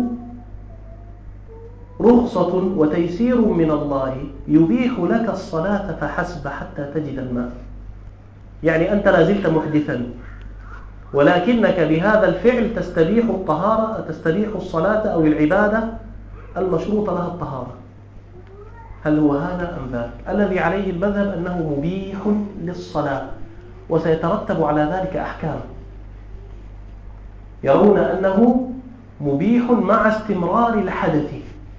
رخصة وتيسير من الله يبيح لك الصلاة فحسب حتى تجد الماء؟ يعني أنت لازلت محدثا ولكنك بهذا الفعل تستبيح الطهارة، تستبيح الصلاة أو العبادة المشروط لها الطهارة. هل هو هذا أم ذاك؟ الذي عليه المذهب أنه مبيح للصلاة، وسيترتب على ذلك أحكام. يرون أنه مبيح مع استمرار الحدث.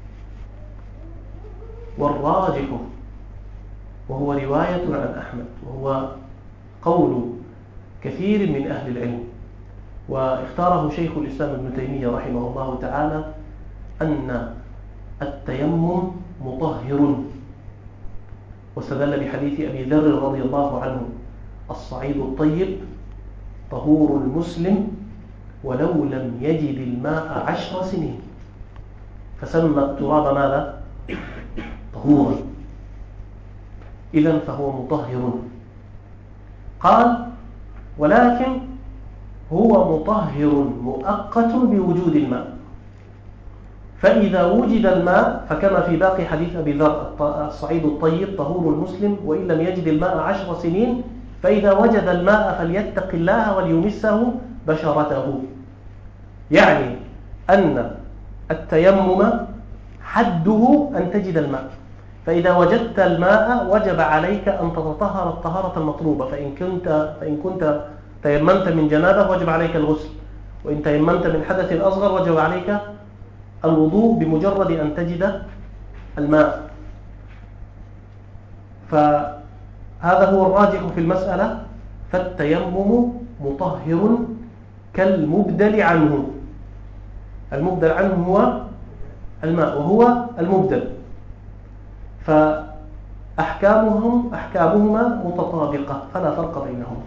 والراجح وهو رواية عن أحمد وهو قول كثير من أهل العلم، واختاره شيخ الإسلام ابن تيمية رحمه الله تعالى، أن التيمم مطهر، واستدل بحديث أبي ذر رضي الله عنه: الصعيد الطيب طهور المسلم ولو لم يجد الماء 10 سنين، فسمى التراب ماذا؟ طهورا، إذن فهو مطهر. قال: ولكن هو مطهر مؤقت بوجود الماء، فإذا وجد الماء فكما في باقي حديث أبي ذر: الصعيد الطيب طهور المسلم وإن لم يجد الماء 10 سنين، فإذا وجد الماء فليتق الله وليمسه بشرته. يعني أن التيمم حده أن تجد الماء، فإذا وجدت الماء وجب عليك أن تتطهر الطهارة المطلوبة، فإن كنت تيممت من جنابة وجب عليك الغسل، وإن تيممت من حدث أصغر وجب عليك الوضوء بمجرد أن تجد الماء. فهذا هو الراجح في المسألة، فالتيمم مطهر كالمبدل عنه. المبدل عنه هو الماء وهو المبدل، فأحكامهما متطابقة فلا فرق بينهما.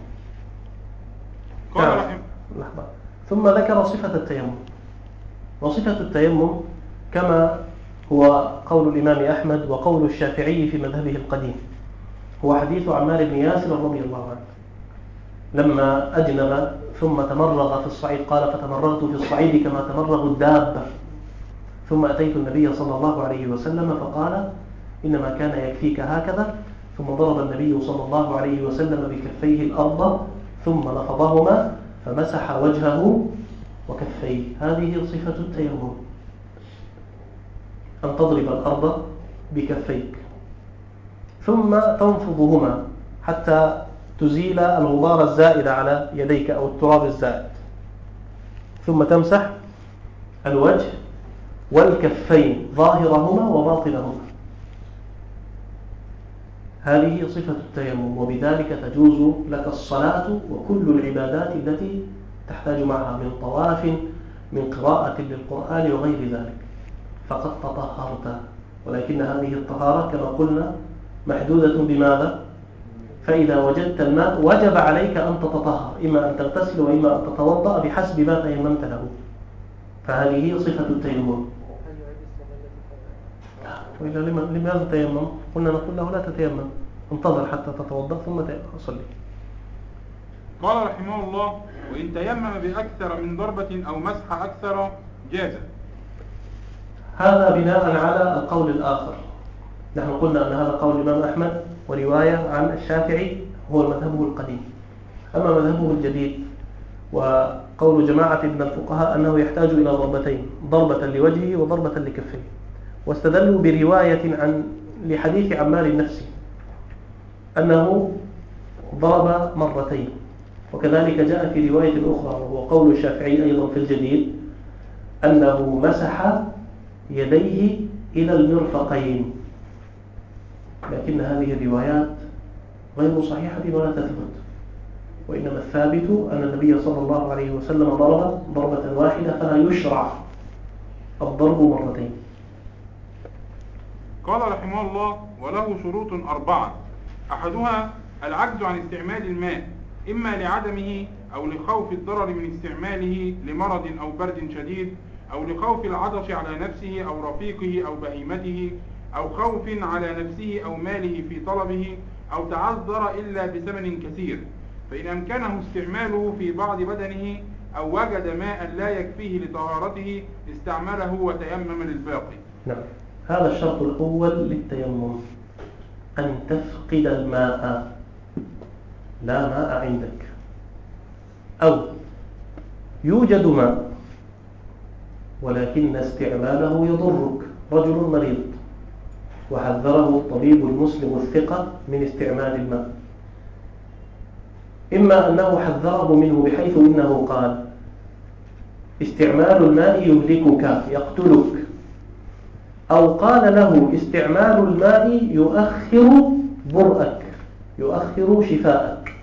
لحظة. ثم ذكر صفة التيمم. وصفة التيمم كما هو قول الإمام أحمد وقول الشافعي في مذهبه القديم هو حديث عمار بن ياسر رضي الله عنه لما أجنب ثم تمرغ في الصعيد، قال: فتمرغت في الصعيد كما تمرغ الدابة، ثم أتيت النبي صلى الله عليه وسلم فقال: إنما كان يكفيك هكذا، ثم ضرب النبي صلى الله عليه وسلم بكفيه الأرض ثم نفضهما فمسح وجهه وكفيه. هذه صفة التيمم، أن تضرب الأرض بكفيك ثم تنفضهما حتى تزيل الغبار الزائد على يديك أو التراب الزائد، ثم تمسح الوجه والكفين ظاهرهما وباطنهما. هذه صفة التيمم، وبذلك تجوز لك الصلاة وكل العبادات التي تحتاج معها من طواف، من قراءة للقرآن وغير ذلك، فقد تطهرت. ولكن هذه الطهارة كما قلنا محدودة بماذا؟ فإذا وجدت الماء وجب عليك أن تتطهر، إما أن تغتسل وإما أن تتوضأ بحسب ما تيممت له، فهذه صفة التيمم. وإلا لماذا تيمم؟ قلنا نقول له لا تتيمم، انتظر حتى تتوضأ ثم تصلي. قال رحمه الله: وإن تيمم بأكثر من ضربة أو مسح أكثر جاز. هذا بناء على القول الآخر. نحن قلنا أن هذا قول الإمام أحمد ورواية عن الشافعي هو مذهبه القديم. أما مذهبه الجديد وقول جماعة من الفقهاء أنه يحتاج إلى ضربتين، ضربة لوجهه وضربة لكفيه، واستدلوا برواية لحديث عمار النفسي أنه ضرب مرتين، وكذلك جاء في رواية أخرى وهو قول الشافعي أيضا في الجديد أنه مسح يديه إلى المرفقين، لكن هذه الروايات غير صحيحة ولا تثبت، وإنما الثابت أن النبي صلى الله عليه وسلم ضرب ضربة واحدة، فلا يشرع الضرب مرتين. قال رحمه الله: وله شروط 4: أحدها العجز عن استعمال الماء، إما لعدمه أو لخوف الضرر من استعماله لمرض أو برد شديد، أو لخوف العطش على نفسه أو رفيقه أو بهيمته، أو خوف على نفسه أو ماله في طلبه، أو تعذر إلا بثمن كثير، فإن أمكنه استعماله في بعض بدنه أو وجد ماء لا يكفيه لطهارته استعمله وتيمم للباقي. نعم، هذا الشرط الأول للتيمم، أن تفقد الماء، لا ماء عندك، أو يوجد ماء ولكن استعماله يضرك، رجل مريض وحذره الطبيب المسلم الثقة من استعمال الماء، إما أنه حذره منه بحيث إنه قال استعمال الماء يهلكك يقتلك، أو قال له استعمال الماء يؤخر برءك يؤخر شفاءك،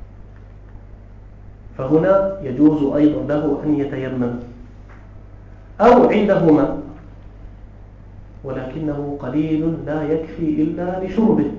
فهنا يجوز أيضا له أن يتيمم. أو عنده ماء ولكنه قليل لا يكفي إلا لشربه،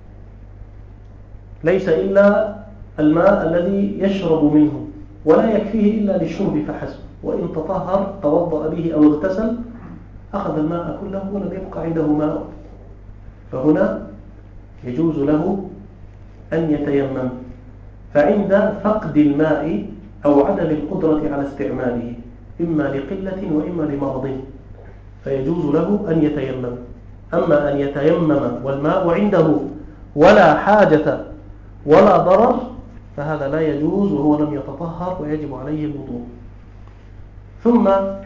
ليس إلا الماء الذي يشرب منه ولا يكفيه إلا للشرب فحسب، وإن تطهر توضأ به أو اغتسل أخذ الماء كله ولم يبقى عنده ماء، فهنا يجوز له أن يتيمم. فعند فقد الماء أو عدم القدرة على استعماله إما لقلة وإما لمرض فيجوز له أن يتيمم. أما أن يتيمم والماء عنده ولا حاجة ولا ضرر فهذا لا يجوز وهو لم يتطهر ويجب عليه الوضوء. ثم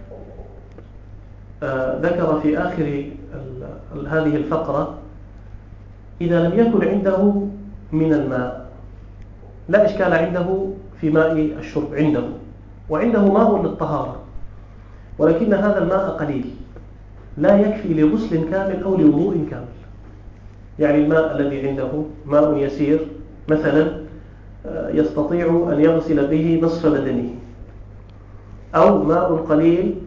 ذكر في آخر هذه الفقرة إذا لم يكن عنده من الماء، لا إشكال عنده في ماء الشرب عنده وعنده ماء للطهارة، ولكن هذا الماء قليل لا يكفي لغسل كامل أو لوضوء كامل. يعني الماء الذي عنده ماء يسير مثلا يستطيع أن يغسل به نصف بدنه، أو ماء قليل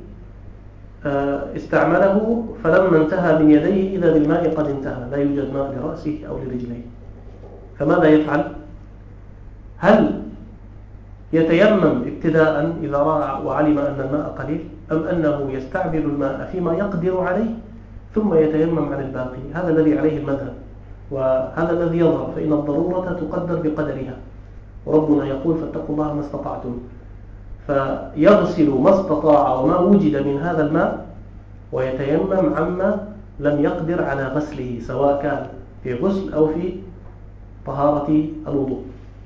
استعمله فلما انتهى من يديه إذا بالماء قد انتهى، لا يوجد ماء لرأسه أو لرجليه، فماذا يفعل؟ هل يتيمم ابتداء إذا رأى وعلم أن الماء قليل، أم أنه يستعمل الماء فيما يقدر عليه ثم يتيمم عن الباقي؟ هذا الذي عليه المذهب وهذا الذي يظهر، فإن الضرورة تقدر بقدرها، وربنا يقول فاتقوا الله ما استطعتم، فيغسل ما استطاع وما وجد من هذا الماء ويتيمم عما لم يقدر على غسله، سواء كان في غسل أو في طهارة الوضوء.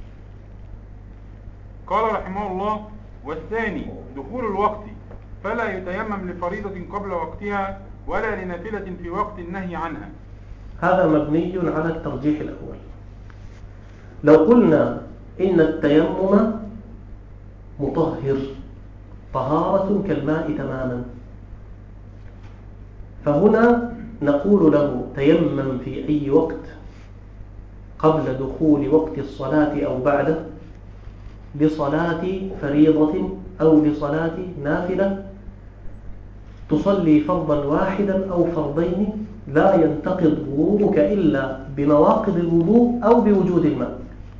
قال رحمه الله: والثاني دخول الوقت، فلا يتيمم لفريضة قبل وقتها ولا لنافلة في وقت النهي عنها. هذا مبني على الترجيح الأول. لو قلنا إن التيمم مطهر طهارة كالماء تماما، فهنا نقول له تيمم في أي وقت قبل دخول وقت الصلاة أو بعده لصلاة فريضة أو لصلاة نافلة تصلي فرضا واحدا أو فرضين لا ينتقض وضوءك إلا بنواقض الوضوء أو بوجود الماء.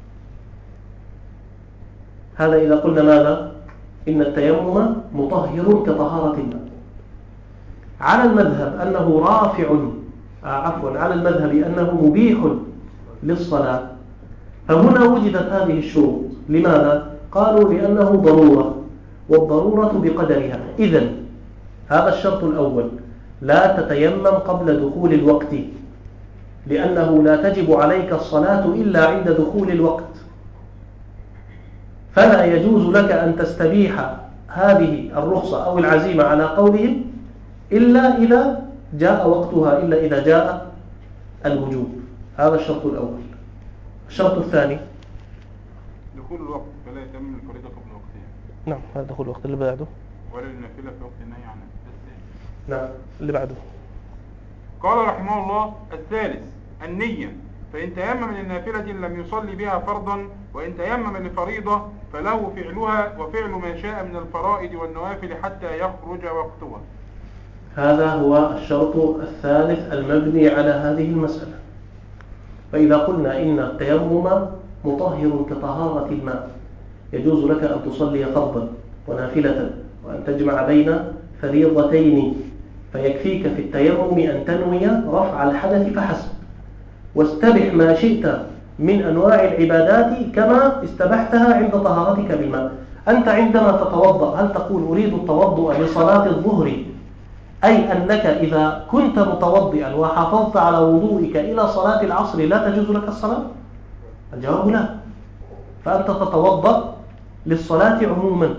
هذا إذا قلنا ماذا؟ إن التيمم مطهر كطهارة الماء. على المذهب أنه على المذهب أنه مبيح للصلاة، فهنا وجدت هذه الشروط. لماذا؟ قالوا لأنه ضرورة، والضرورة بقدرها. إذن هذا الشرط الأول: لا تتيمم قبل دخول الوقت، لأنه لا تجب عليك الصلاة إلا عند دخول الوقت، فلا يجوز لك أن تستبيح هذه الرخصة أو العزيمة على قولهم إلا إذا جاء وقتها، إلا إذا جاء الوجوب. هذا الشرط الأول. الشرط الثاني دخول الوقت، فلا يتم الفريضة قبل وقتها. نعم، هذا دخول الوقت. اللي بعده ولا النافلة في وقت النهي عنها. نعم، اللي بعده. قال رحمه الله: الثالث النية، فإن تيمم للنافلة لم يصلي بها فرضا، وإن تيمم لفريضة فله فعلها وفعل ما شاء من الفرائض والنوافل حتى يخرج وقتها. هذا هو الشرط الثالث المبني على هذه المسألة. فإذا قلنا إن التيمم مطهر كطهارة الماء، يجوز لك أن تصلي فرضا ونافلة وأن تجمع بين فريضتين، فيكفيك في التيمم أن تنوي رفع الحدث فحسب، واستبح ما شئت من أنواع العبادات كما استبحتها عند طهارتك بالماء. أنت عندما تتوضأ هل تقول أريد التوضؤ لصلاة الظهر، أي أنك إذا كنت متوضئا وحافظت على وضوئك إلى صلاة العصر لا تجوز لك الصلاة؟ الجواب لا. فأنت تتوضأ للصلاة عموما،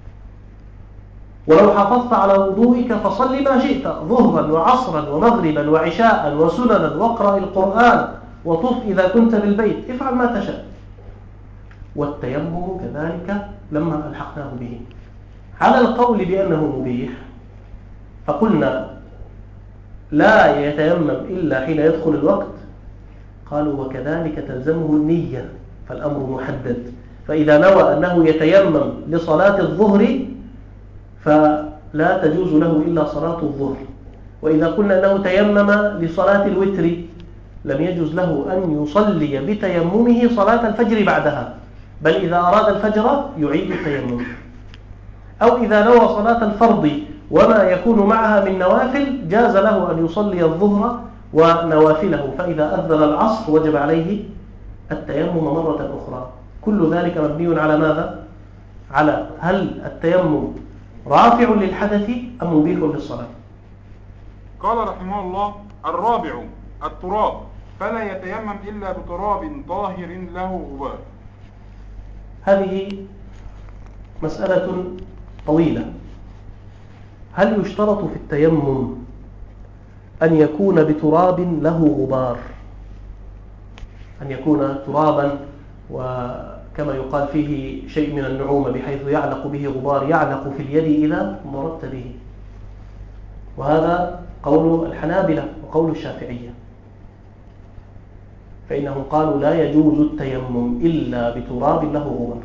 ولو حافظت على وضوئك فصل ما شئت، ظهرا وعصرا ومغربا وعشاء وسننا، واقرأ القرآن وطف إذا كنت بالبيت، افعل ما تشاء. والتيمم كذلك لما ألحقناه به على القول بأنه مبيح، فقلنا لا يتيمم إلا حين يدخل الوقت، قالوا وكذلك تلزمه النية، فالأمر محدد. فإذا نوى أنه يتيمم لصلاة الظهر فلا تجوز له إلا صلاة الظهر، وإذا قلنا أنه تيمم لصلاة الوتر لم يجوز له أن يصلي بتيممه صلاة الفجر بعدها، بل إذا أراد الفجر يعيد التيمم. أو إذا نوى صلاة الفرض وما يكون معها من نوافل جاز له أن يصلي الظهر ونوافله، فإذا أذن العصر وجب عليه التيمم مرة أخرى. كل ذلك مبني على ماذا؟ على هل التيمم رافع للحدث أم مبيح للصلاة؟ قال رحمه الله: الرابع التراب، فلا يتيمم إلا بتراب طاهر له غبار. هذه مسألة طويلة. هل يشترط في التيمم أن يكون بتراب له غبار، أن يكون ترابا وكما يقال فيه شيء من النعومة بحيث يعلق به غبار يعلق في اليد إذا ضربت به؟ وهذا قول الحنابلة وقول الشافعية، فإنهم قالوا لا يجوز التيمم إلا بتراب له غبار.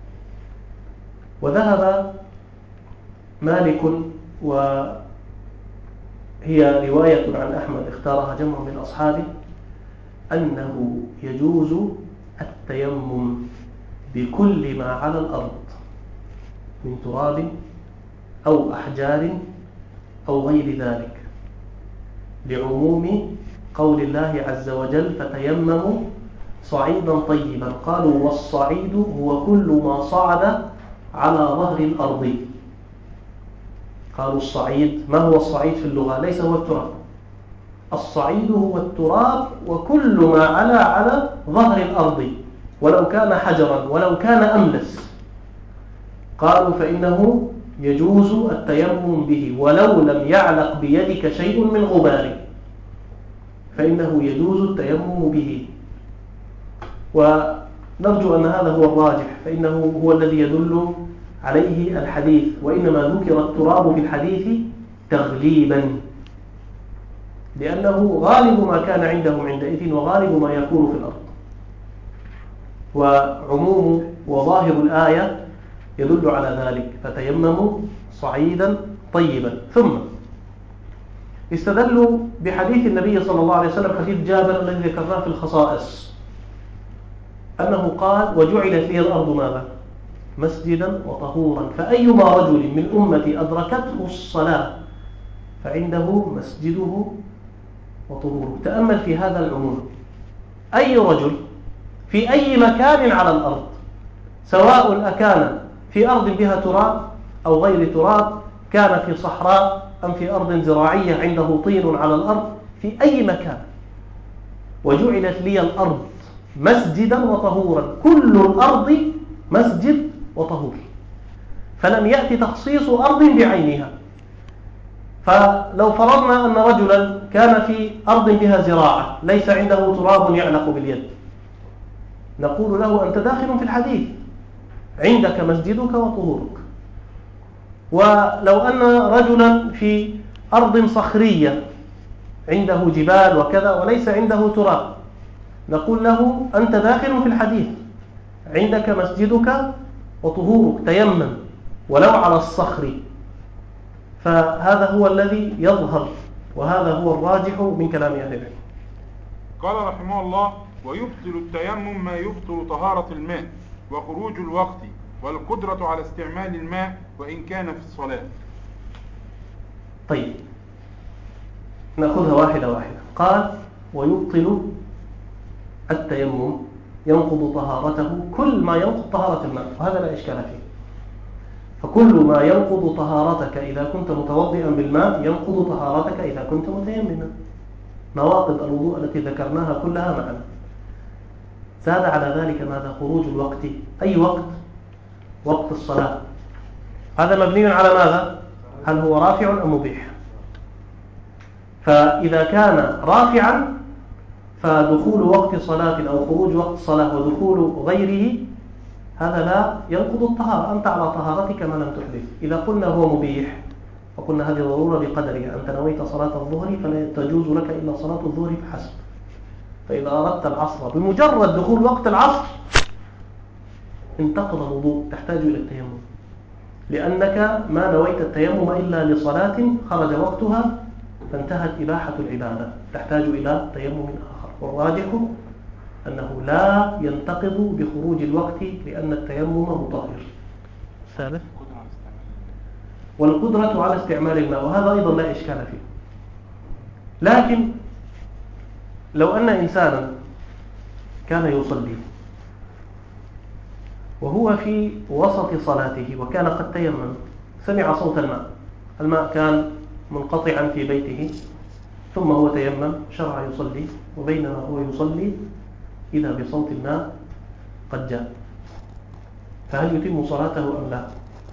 وذهب مالك، وهي رواية عن أحمد اختارها جمع من أصحابه، أنه يجوز التيمم بكل ما على الأرض من تراب أو أحجار أو غير ذلك، لعموم قول الله عز وجل: فتيمموا صعيدا طيبا. قالوا والصعيد هو كل ما صعد على ظهر الأرض. قالوا الصعيد، ما هو الصعيد في اللغة؟ ليس هو التراب، الصعيد هو التراب وكل ما على ظهر الأرض، ولو كان حجرا ولو كان أملس. قالوا فإنه يجوز التيمم به ولو لم يعلق بيدك شيء من غبار، فإنه يجوز التيمم به. ونرجو أن هذا هو الراجح، فإنه هو الذي يدل عليه الحديث، وإنما ذكر التراب في الحديث تغليبا، لأنه غالب ما كان عندهم عندئذ وغالب ما يكون في الأرض. وعموم وظاهر الآية يدل على ذلك، فتيمموا صعيدا طيبا. ثم استدلوا بحديث النبي صلى الله عليه وسلم، حديث جابر الذي ذكرناه في الخصائص، أنه قال: وجعلت لي الأرض ماذا؟ مسجدا وطهورا، فأيما رجل من أمتي أدركته الصلاة فعنده مسجده وطهوره. تأمل في هذا العموم، أي رجل في أي مكان على الأرض، سواء أكان في أرض بها تراب أو غير تراب، كان في صحراء أم في أرض زراعية عنده طين على الأرض، في أي مكان، وجعلت لي الأرض مسجدا وطهورا، كل الأرض مسجد وطهور، فلم يأتي تخصيص أرض بعينها. فلو فرضنا أن رجلا كان في أرض بها زراعة ليس عنده تراب يعلق باليد، نقول له: أنت داخل في الحديث، عندك مسجدك وطهورك. ولو أن رجلا في أرض صخرية عنده جبال وكذا وليس عنده تراب، نقول له: أنت داخل في الحديث، عندك مسجدك وطهورك، تيمم ولو على الصخر. فهذا هو الذي يظهر، وهذا هو الراجح من كلام أهل العلم. قال رحمه الله: ويبطل التيمم ما يبطل طهارة الماء وخروج الوقت والقدرة على استعمال الماء وإن كان في الصلاة. طيب، نأخذها واحدة واحدة. قال: ويبطل التيمم ينقض طهارته كل ما ينقض طهارة الماء، وهذا لا إشكال فيه. فكل ما ينقض طهارتك إذا كنت متوضئا بالماء ينقض طهارتك إذا كنت متيمما. نواقض الوضوء التي ذكرناها كلها معنا. زاد على ذلك ماذا؟ خروج الوقت. أي وقت؟ وقت الصلاة. هذا مبني على ماذا؟ هل هو رافع أم مبيح؟ فإذا كان رافعا فدخول وقت صلاة أو خروج وقت صلاة ودخول غيره هذا لا ينقض الطهارة، أنت على طهارتك ما لم تحدث. إذا قلنا هو مبيح وقلنا هذه ضرورة بقدرها، أنت نويت صلاة الظهر فلا تجوز لك إلا صلاة الظهر فحسب. فإذا أردت العصر بمجرد دخول وقت العصر انتقض الوضوء، تحتاج إلى التيمم، لأنك ما نويت التيمم إلا لصلاة خرج وقتها فانتهت إباحة العبادة، تحتاج إلى تيمم آخر. والراجح أنه لا ينتقض بخروج الوقت لأن التيمم مطهر. ثالث، والقدرة على استعمال الماء، وهذا أيضا لا إشكال فيه. لكن لو أن إنسانا كان يصلي وهو في وسط صلاته وكان قد تيمم، سمع صوت الماء، الماء كان منقطعا في بيته، ثم هو تيمم شرع يصلي، وبينما هو يصلي إذا بصوت الماء قد جاء، فهل يتم صلاته أم لا؟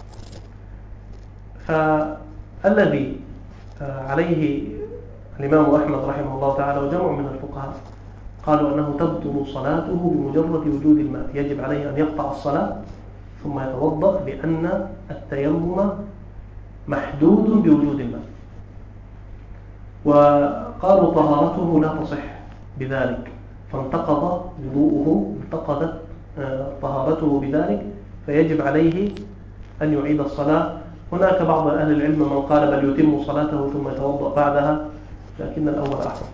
فالذي عليه الإمام أحمد رحمه الله تعالى وجمع من الفقهاء قالوا أنه تبطل صلاته بمجرد وجود الماء، يجب عليه أن يقطع الصلاة ثم يتوضأ، لأن التيمم محدود بوجود الماء. وقالوا طهارته لا تصح بذلك، فانتقض وضوءه، انتقضت طهارته بذلك، فيجب عليه أن يعيد الصلاة. هناك بعض أهل العلم من قال بل يتم صلاته ثم يتوضأ بعدها، لكن الأول أحسن.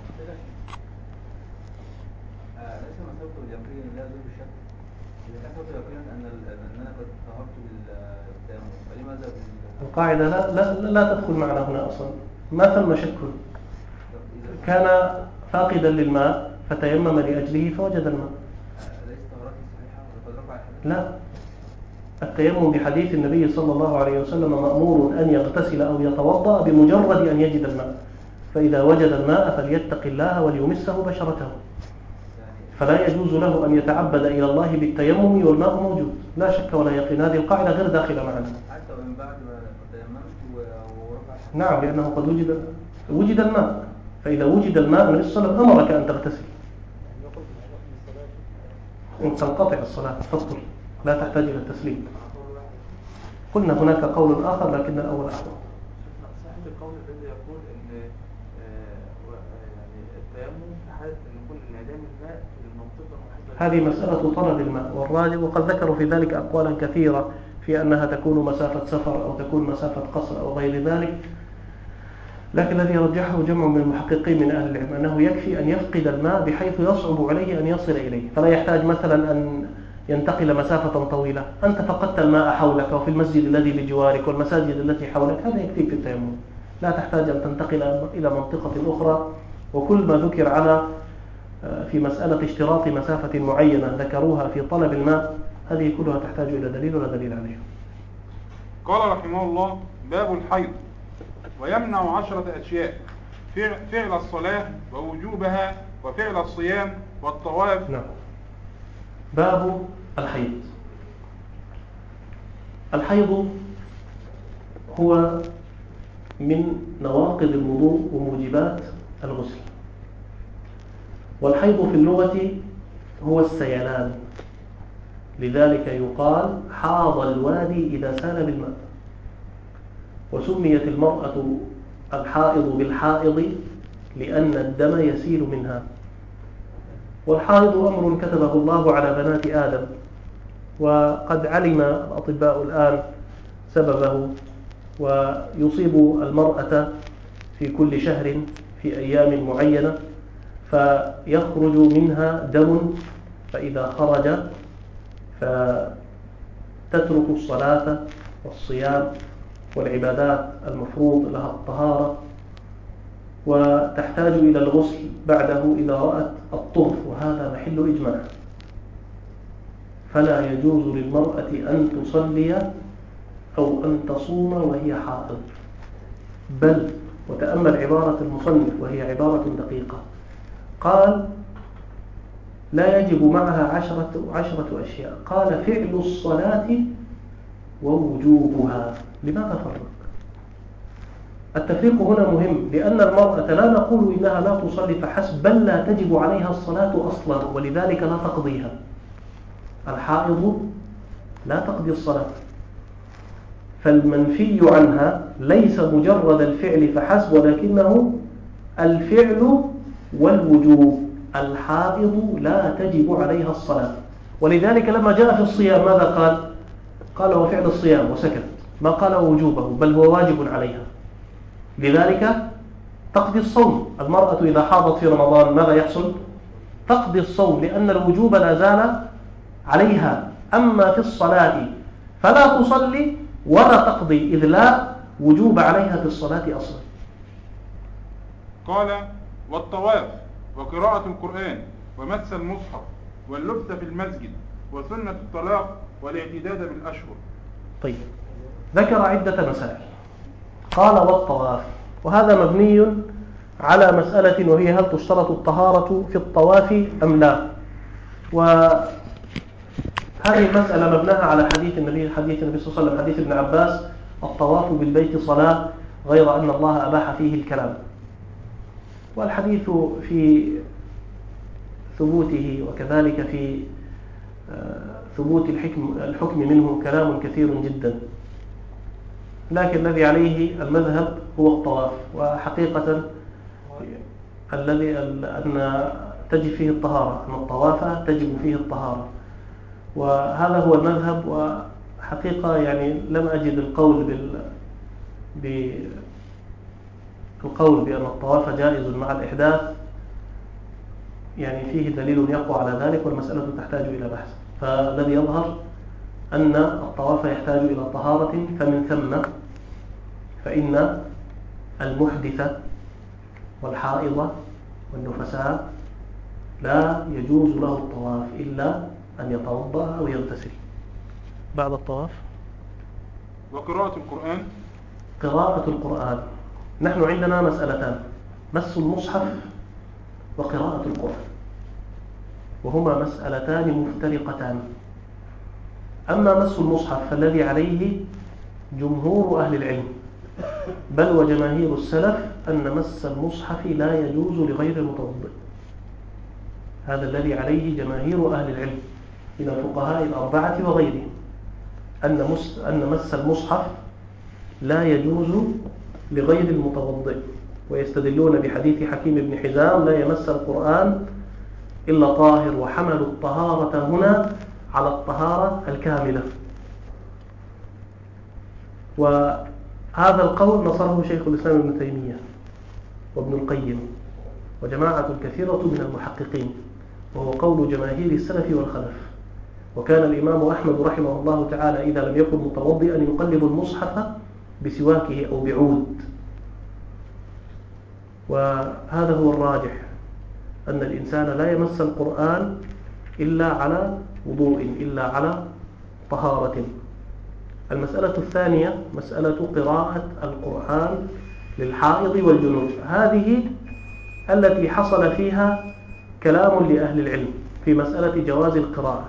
ليس مسألة اليقين لا يزول بالشك. إذا كان مسألة اليقين أن أنا قد طهرت بالتيمم، فلماذا القاعدة لا تدخل معنا هنا أصلا، ما ثم شك. كان فاقدا للماء فتيمم لأجله فوجد الماء. ليس طهارته صحيحة وقد رفع الحدث؟ لا، التيمم بحديث النبي صلى الله عليه وسلم مأمور أن يغتسل أو يتوضأ بمجرد أن يجد الماء، فإذا وجد الماء فليتق الله وليمسه بشرته، فلا يجوز له أن يتعبد إلى الله بالتيمم والماء موجود، لا شك ولا يقين. هذه القاعدة غير داخلة معنا حتى ومن بعد ما تيممت ورفع الحدث. نعم، لأنه قد وجد الماء، فإذا وجد الماء النبي صلى الله عليه وسلم أمرك أن تغتسل، إن تنقطع الصلاة تفضل، لا تحتاج إلى التسليم. قلنا هناك قول آخر لكن الأول أحوط. صاحب القول الذي يقول ان يعني التيمم في حالة أن يكون انعدام الماء في المنطقة المحيطة هذه مسألة طلب الماء والراجح، وقد ذكروا في ذلك أقوالا كثيرة في أنها تكون مسافة سفر أو تكون مسافة قصر أو غير ذلك، لكن الذي يرجحه جمع من المحققين من أهل العلم أنه يكفي أن يفقد الماء بحيث يصعب عليه أن يصل إليه، فلا يحتاج مثلا أن ينتقل مسافة طويلة. أنت فقدت الماء حولك وفي المسجد الذي بجوارك والمساجد التي حولك، هذا يكفيك في التيمم، لا تحتاج أن تنتقل إلى منطقة أخرى. وكل ما ذكر على في مسألة اشتراط مسافة معينة ذكروها في طلب الماء، هذه كلها تحتاج إلى دليل ولا دليل عليه. قال رحمه الله: باب الحيض. ويمنع 10 أشياء: فعل الصلاة ووجوبها، وفعل الصيام والطواف. نعم. باب الحيض. الحيض هو من نواقض الوضوء وموجبات الغسل، والحيض في اللغة هو السيلان، لذلك يقال حاض الوادي إذا سال بالماء. وسميت المرأة الحائض بالحائض لأن الدم يسيل منها. والحائض أمر كتبه الله على بنات آدم، وقد علم الأطباء الآن سببه، ويصيب المرأة في كل شهر في أيام معينة فيخرج منها دم، فإذا خرج فتترك الصلاة والصيام والعبادات المفروض لها الطهارة، وتحتاج إلى الغسل بعده إذا رأت الطهر، وهذا محل إجماع. فلا يجوز للمرأة أن تصلي أو أن تصوم وهي حائض، بل وتأمل عبارة المصنف وهي عبارة دقيقة، قال لا يجب معها 10 أشياء، قال فعل الصلاة ووجوبها. لماذا فرق؟ التفريق هنا مهم، لأن المرأة لا نقول إنها لا تصلي فحسب، بل لا تجب عليها الصلاة أصلا، ولذلك لا تقضيها. الحائض لا تقضي الصلاة، فالمنفي عنها ليس مجرد الفعل فحسب، ولكنه الفعل والوجوب. الحائض لا تجب عليها الصلاة، ولذلك لما جاء في الصيام ماذا قال؟ قال وفعل الصيام وسكت، ما قال وجوبه، بل هو واجب عليها. لذلك تقضي الصوم. المرأة إذا حاضت في رمضان ماذا يحصل؟ تقضي الصوم، لأن الوجوب لا زال عليها. أما في الصلاة فلا تصلي ولا تقضي، إذ لا وجوب عليها في الصلاة أصلا. قال: والطواف، وقراءة القرآن، ومس المصحف، واللبس في المسجد، وسنة الطلاق، والاعتداد بالأشهر. طيب، ذكر عدة مسائل. قال والطواف، وهذا مبني على مسألة، وهي هل تشترط الطهارة في الطواف أم لا؟ وهذه المسألة مبناها على حديث النبي صلى الله عليه وسلم، حديث ابن عباس: الطواف بالبيت صلاة، غير أن الله أباح فيه الكلام. والحديث في ثبوته وكذلك في ثبوت الحكم منه كلام كثير جدا، لكن الذي عليه المذهب هو الطواف. وحقيقة الذي أن تجب فيه الطهارة، أن الطواف تجب فيه الطهارة، وهذا هو المذهب. وحقيقة يعني لم أجد القول بأن الطواف جائز مع الإحداث يعني فيه دليل يقوى على ذلك، والمسألة تحتاج إلى بحث. فالذي يظهر أن الطواف يحتاج إلى طهارة، فمن ثم فإن المحدث والحائض والنفساء لا يجوز له الطواف إلا أن يتوضأ أو يغتسل بعد الطواف. وقراءة القرآن. قراءة القرآن، نحن عندنا مسألتان: مس المصحف وقراءة القرآن، وهما مسألتان مفترقتان. أما مس المصحف فالذي عليه جمهور أهل العلم، بل وجماهير السلف، أن مس المصحف لا يجوز لغير المتوضئ. هذا الذي عليه جماهير أهل العلم من الفقهاء الأربعة وغيرهم، أن مس المصحف لا يجوز لغير المتوضئ. ويستدلون بحديث حكيم بن حزام لا يمس القرآن إلا طاهر، وحملوا الطهارة هنا على الطهارة الكاملة. وهذا القول نصره شيخ الإسلام ابن تيمية وابن القيم وجماعة كثيرة من المحققين، وهو قول جماهير السلف والخلف. وكان الإمام أحمد رحمه الله تعالى إذا لم يكن متوضئا يقلب المصحف بسواكه أو بعود. وهذا هو الراجح، أن الإنسان لا يمس القرآن إلا على وضوء، إلا على طهارة. المسألة الثانية مسألة قراءة القرآن للحائض والجنوب، هذه التي حصل فيها كلام لأهل العلم في مسألة جواز القراءة.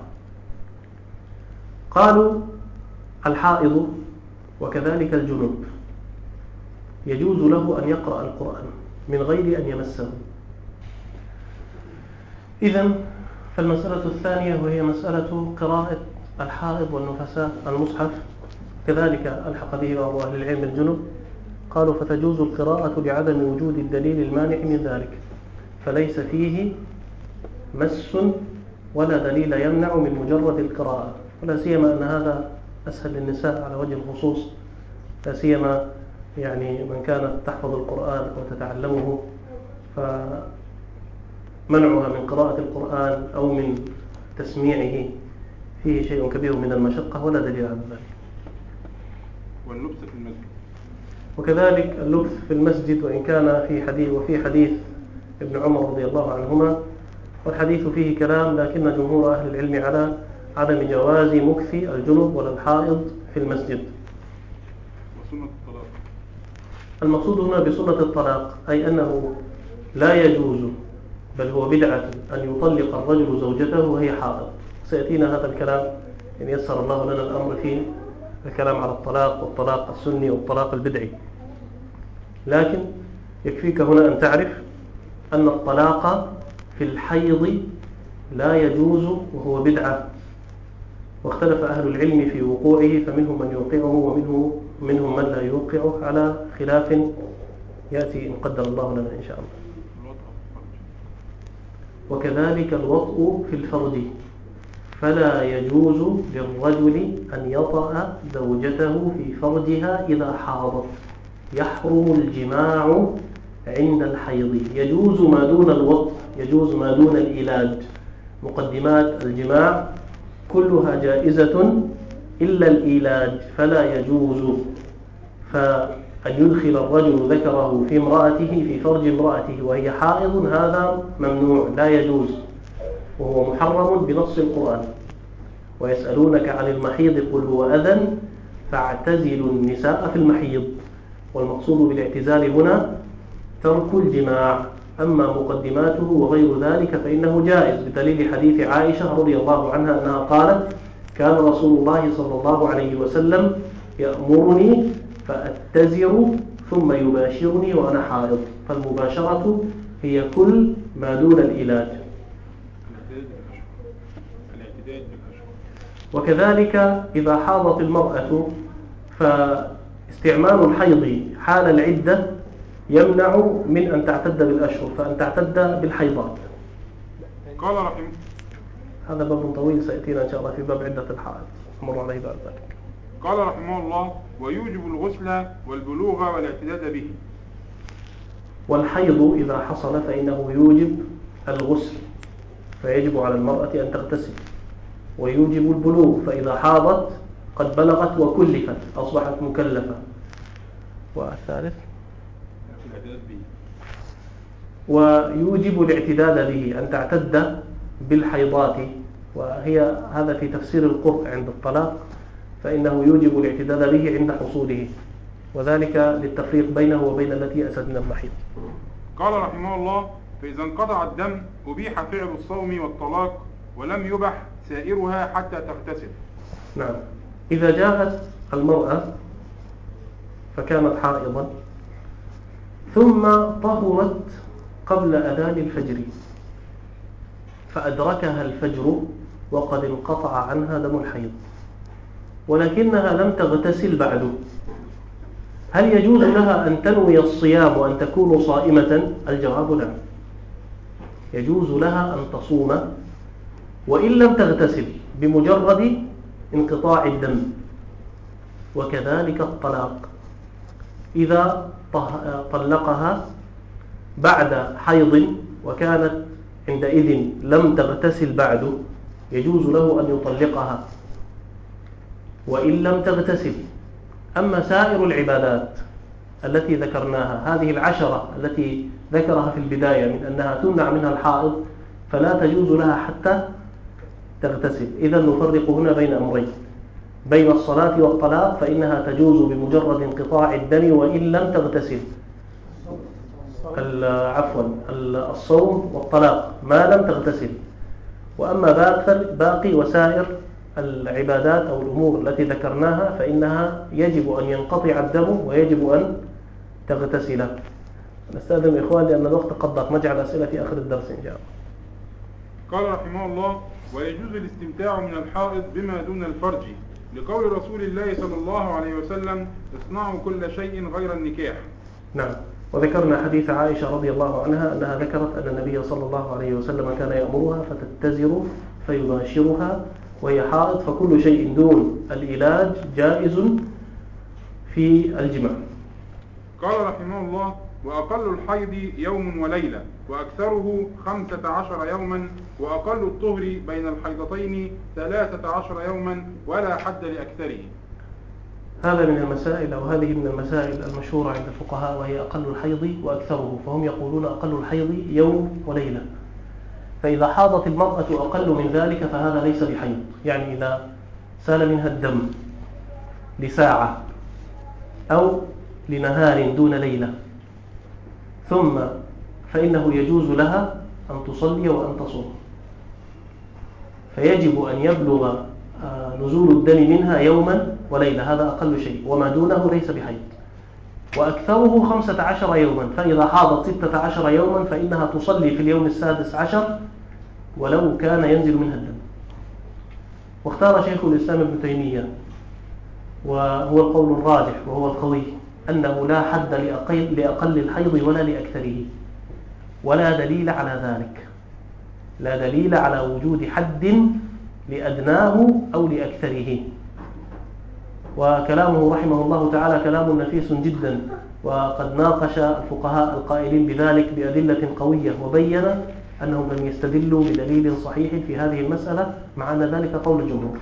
قالوا الحائض وكذلك الجنوب يجوز له أن يقرأ القرآن من غير أن يمسه. إذن فالمسألة الثانية وهي مسألة قراءة الحائض والنفساء المصحف، كذلك ألحق به بعض أهل العلم الجنوب، قالوا فتجوز القراءة لعدم وجود الدليل المانع من ذلك، فليس فيه مس ولا دليل يمنع من مجرد القراءة، ولا سيما أن هذا أسهل للنساء على وجه الخصوص، لا سيما يعني من كانت تحفظ القرآن وتتعلمه، فمنعها من قراءة القرآن أو من تسميعه فيه شيء كبير من المشقة ولا دليل على ذلك. واللبس في المسجد، وكذلك اللبس في المسجد، وإن كان في حديث ابن عمر رضي الله عنهما، والحديث فيه كلام، لكن جمهور أهل العلم على عدم جواز مكث الجنب ولا الحائض في المسجد. وسنة الطلاق، المقصود هنا بسنة الطلاق أي أنه لا يجوز بل هو بدعة أن يطلق الرجل زوجته وهي حائض. سيأتينا هذا الكلام إن يسر الله لنا الأمر في الكلام على الطلاق والطلاق السني والطلاق البدعي، لكن يكفيك هنا أن تعرف أن الطلاق في الحيض لا يجوز وهو بدعة، واختلف أهل العلم في وقوعه، فمنهم من يوقعه ومنهم من لا يوقعه على خلاف يأتي إن قدر الله لنا إن شاء الله. وكذلك الوطء في الفرج، فلا يجوز للرجل أن يطأ زوجته في فرجها إذا حاضت، يحرم الجماع عند الحيض. يجوز ما دون الوطء، يجوز ما دون الإيلاج، مقدمات الجماع كلها جائزة إلا الإيلاج فلا يجوز. فأن يدخل الرجل ذكره في امرأته في فرج امرأته وهي حائض هذا ممنوع لا يجوز، وهو محرم بنص القرآن. ويسألونك عن المحيض قل هو أذى فاعتزلوا النساء في المحيض، والمقصود بالاعتزال هنا ترك الجماع، أما مقدماته وغير ذلك فإنه جائز، بدليل حديث عائشة رضي الله عنها أنها قالت كان رسول الله صلى الله عليه وسلم يأمرني فأتزر ثم يباشرني وأنا حائض. فالمباشرة هي كل ما دون الإيلاج. وكذلك إذا حاضت المرأة فاستعمال الحيض حال العدة يمنع من أن تعتد بالأشهر، فأن تعتد بالحيضات. قال رحمه، هذا باب طويل سيأتينا إن شاء الله في باب عدة الحائض نمر عليه بعد ذلك. قال رحمه الله ويوجب الغسل والبلوغ والاعتداد به. والحيض إذا حصل فإنه يوجب الغسل، فيجب على المرأة أن تغتسل، ويوجب البلوغ، فإذا حاضت قد بلغت وكلفت أصبحت مكلفة. والثالث ويوجب الاعتداد به، أن تعتد بالحيضات، وهي هذا في تفسير القرء عند الطلاق، فإنه يوجب الاعتداد به عند حصوله، وذلك للتفريق بينه وبين التي يأست من المحيض. قال رحمه الله فإذا انقطع الدم أبيح فعل الصوم والطلاق ولم يبح سائرها حتى تغتسل. نعم، إذا جاءت المرأة فكانت حائضا ثم طهرت قبل أذان الفجر فأدركها الفجر وقد انقطع عنها دم الحيض، ولكنها لم تغتسل بعد، هل يجوز لها أن تنوي الصيام وأن تكون صائمة؟ الجواب نعم، يجوز لها أن تصوم وإن لم تغتسل بمجرد انقطاع الدم. وكذلك الطلاق، إذا طلقها بعد حيض وكانت عندئذ لم تغتسل بعد، يجوز له أن يطلقها وإن لم تغتسل. أما سائر العبادات التي ذكرناها، هذه العشرة التي ذكرها في البداية من أنها تمنع منها الحائض، فلا تجوز لها حتى تغتسل. إذن نفرق هنا بين أمرين، بين الصلاة والطلاق فإنها تجوز بمجرد انقطاع الدم وإن لم تغتسل، الصوم والطلاق ما لم تغتسل. وأما باقي وسائر العبادات أو الأمور التي ذكرناها فإنها يجب أن ينقطع الدم ويجب أن تغتسل. نستأذن إخوان لأن الوقت قد ضاق، نجعل أسئلة في آخر الدرس إن شاء الله. قال رحمه الله: ويجوز الاستمتاع من الحائض بما دون الفرج، لقول رسول الله صلى الله عليه وسلم: اصنعوا كل شيء غير النكاح. نعم، وذكرنا حديث عائشة رضي الله عنها أنها ذكرت أن النبي صلى الله عليه وسلم كان يأمرها فتتزر فيباشرها وهي حائض، فكل شيء دون العلاج جائز في الجماع. قال رحمه الله: وأقل الحيض يوم وليلة، وأكثره 15 يوما، وأقل الطهر بين الحيضتين 13 يوما، ولا حد لأكثره. هذا من المسائل أو هذه من المسائل المشهورة عند الفقهاء، وهي أقل الحيض وأكثره، فهم يقولون أقل الحيض يوم وليلة، فإذا حاضت المرأة أقل من ذلك فهذا ليس بحيض، يعني إذا سال منها الدم لساعة أو لنهار دون ليلة ثم فإنه يجوز لها أن تصلي وأن تصوم، فيجب أن يبلغ نزول الدم منها يوما وليلة، هذا أقل شيء، وما دونه ليس بحيض. وأكثره 15 يوما، فإذا حاضت 16 يوما فإنها تصلي في اليوم 16 ولو كان ينزل منها الدم. واختار شيخ الإسلام ابن تيمية، وهو القول الراجح وهو القوي، أنه لا حد لأقل الحيض ولا لأكثره، ولا دليل على ذلك، لا دليل على وجود حد لأدناه أو لأكثره. وكلامه رحمه الله تعالى كلام نفيس جدا، وقد ناقش الفقهاء القائلين بذلك بأدلة قوية، وبين أنهم لم يستدلوا بدليل صحيح في هذه المسألة، مع أن ذلك قول الجمهور.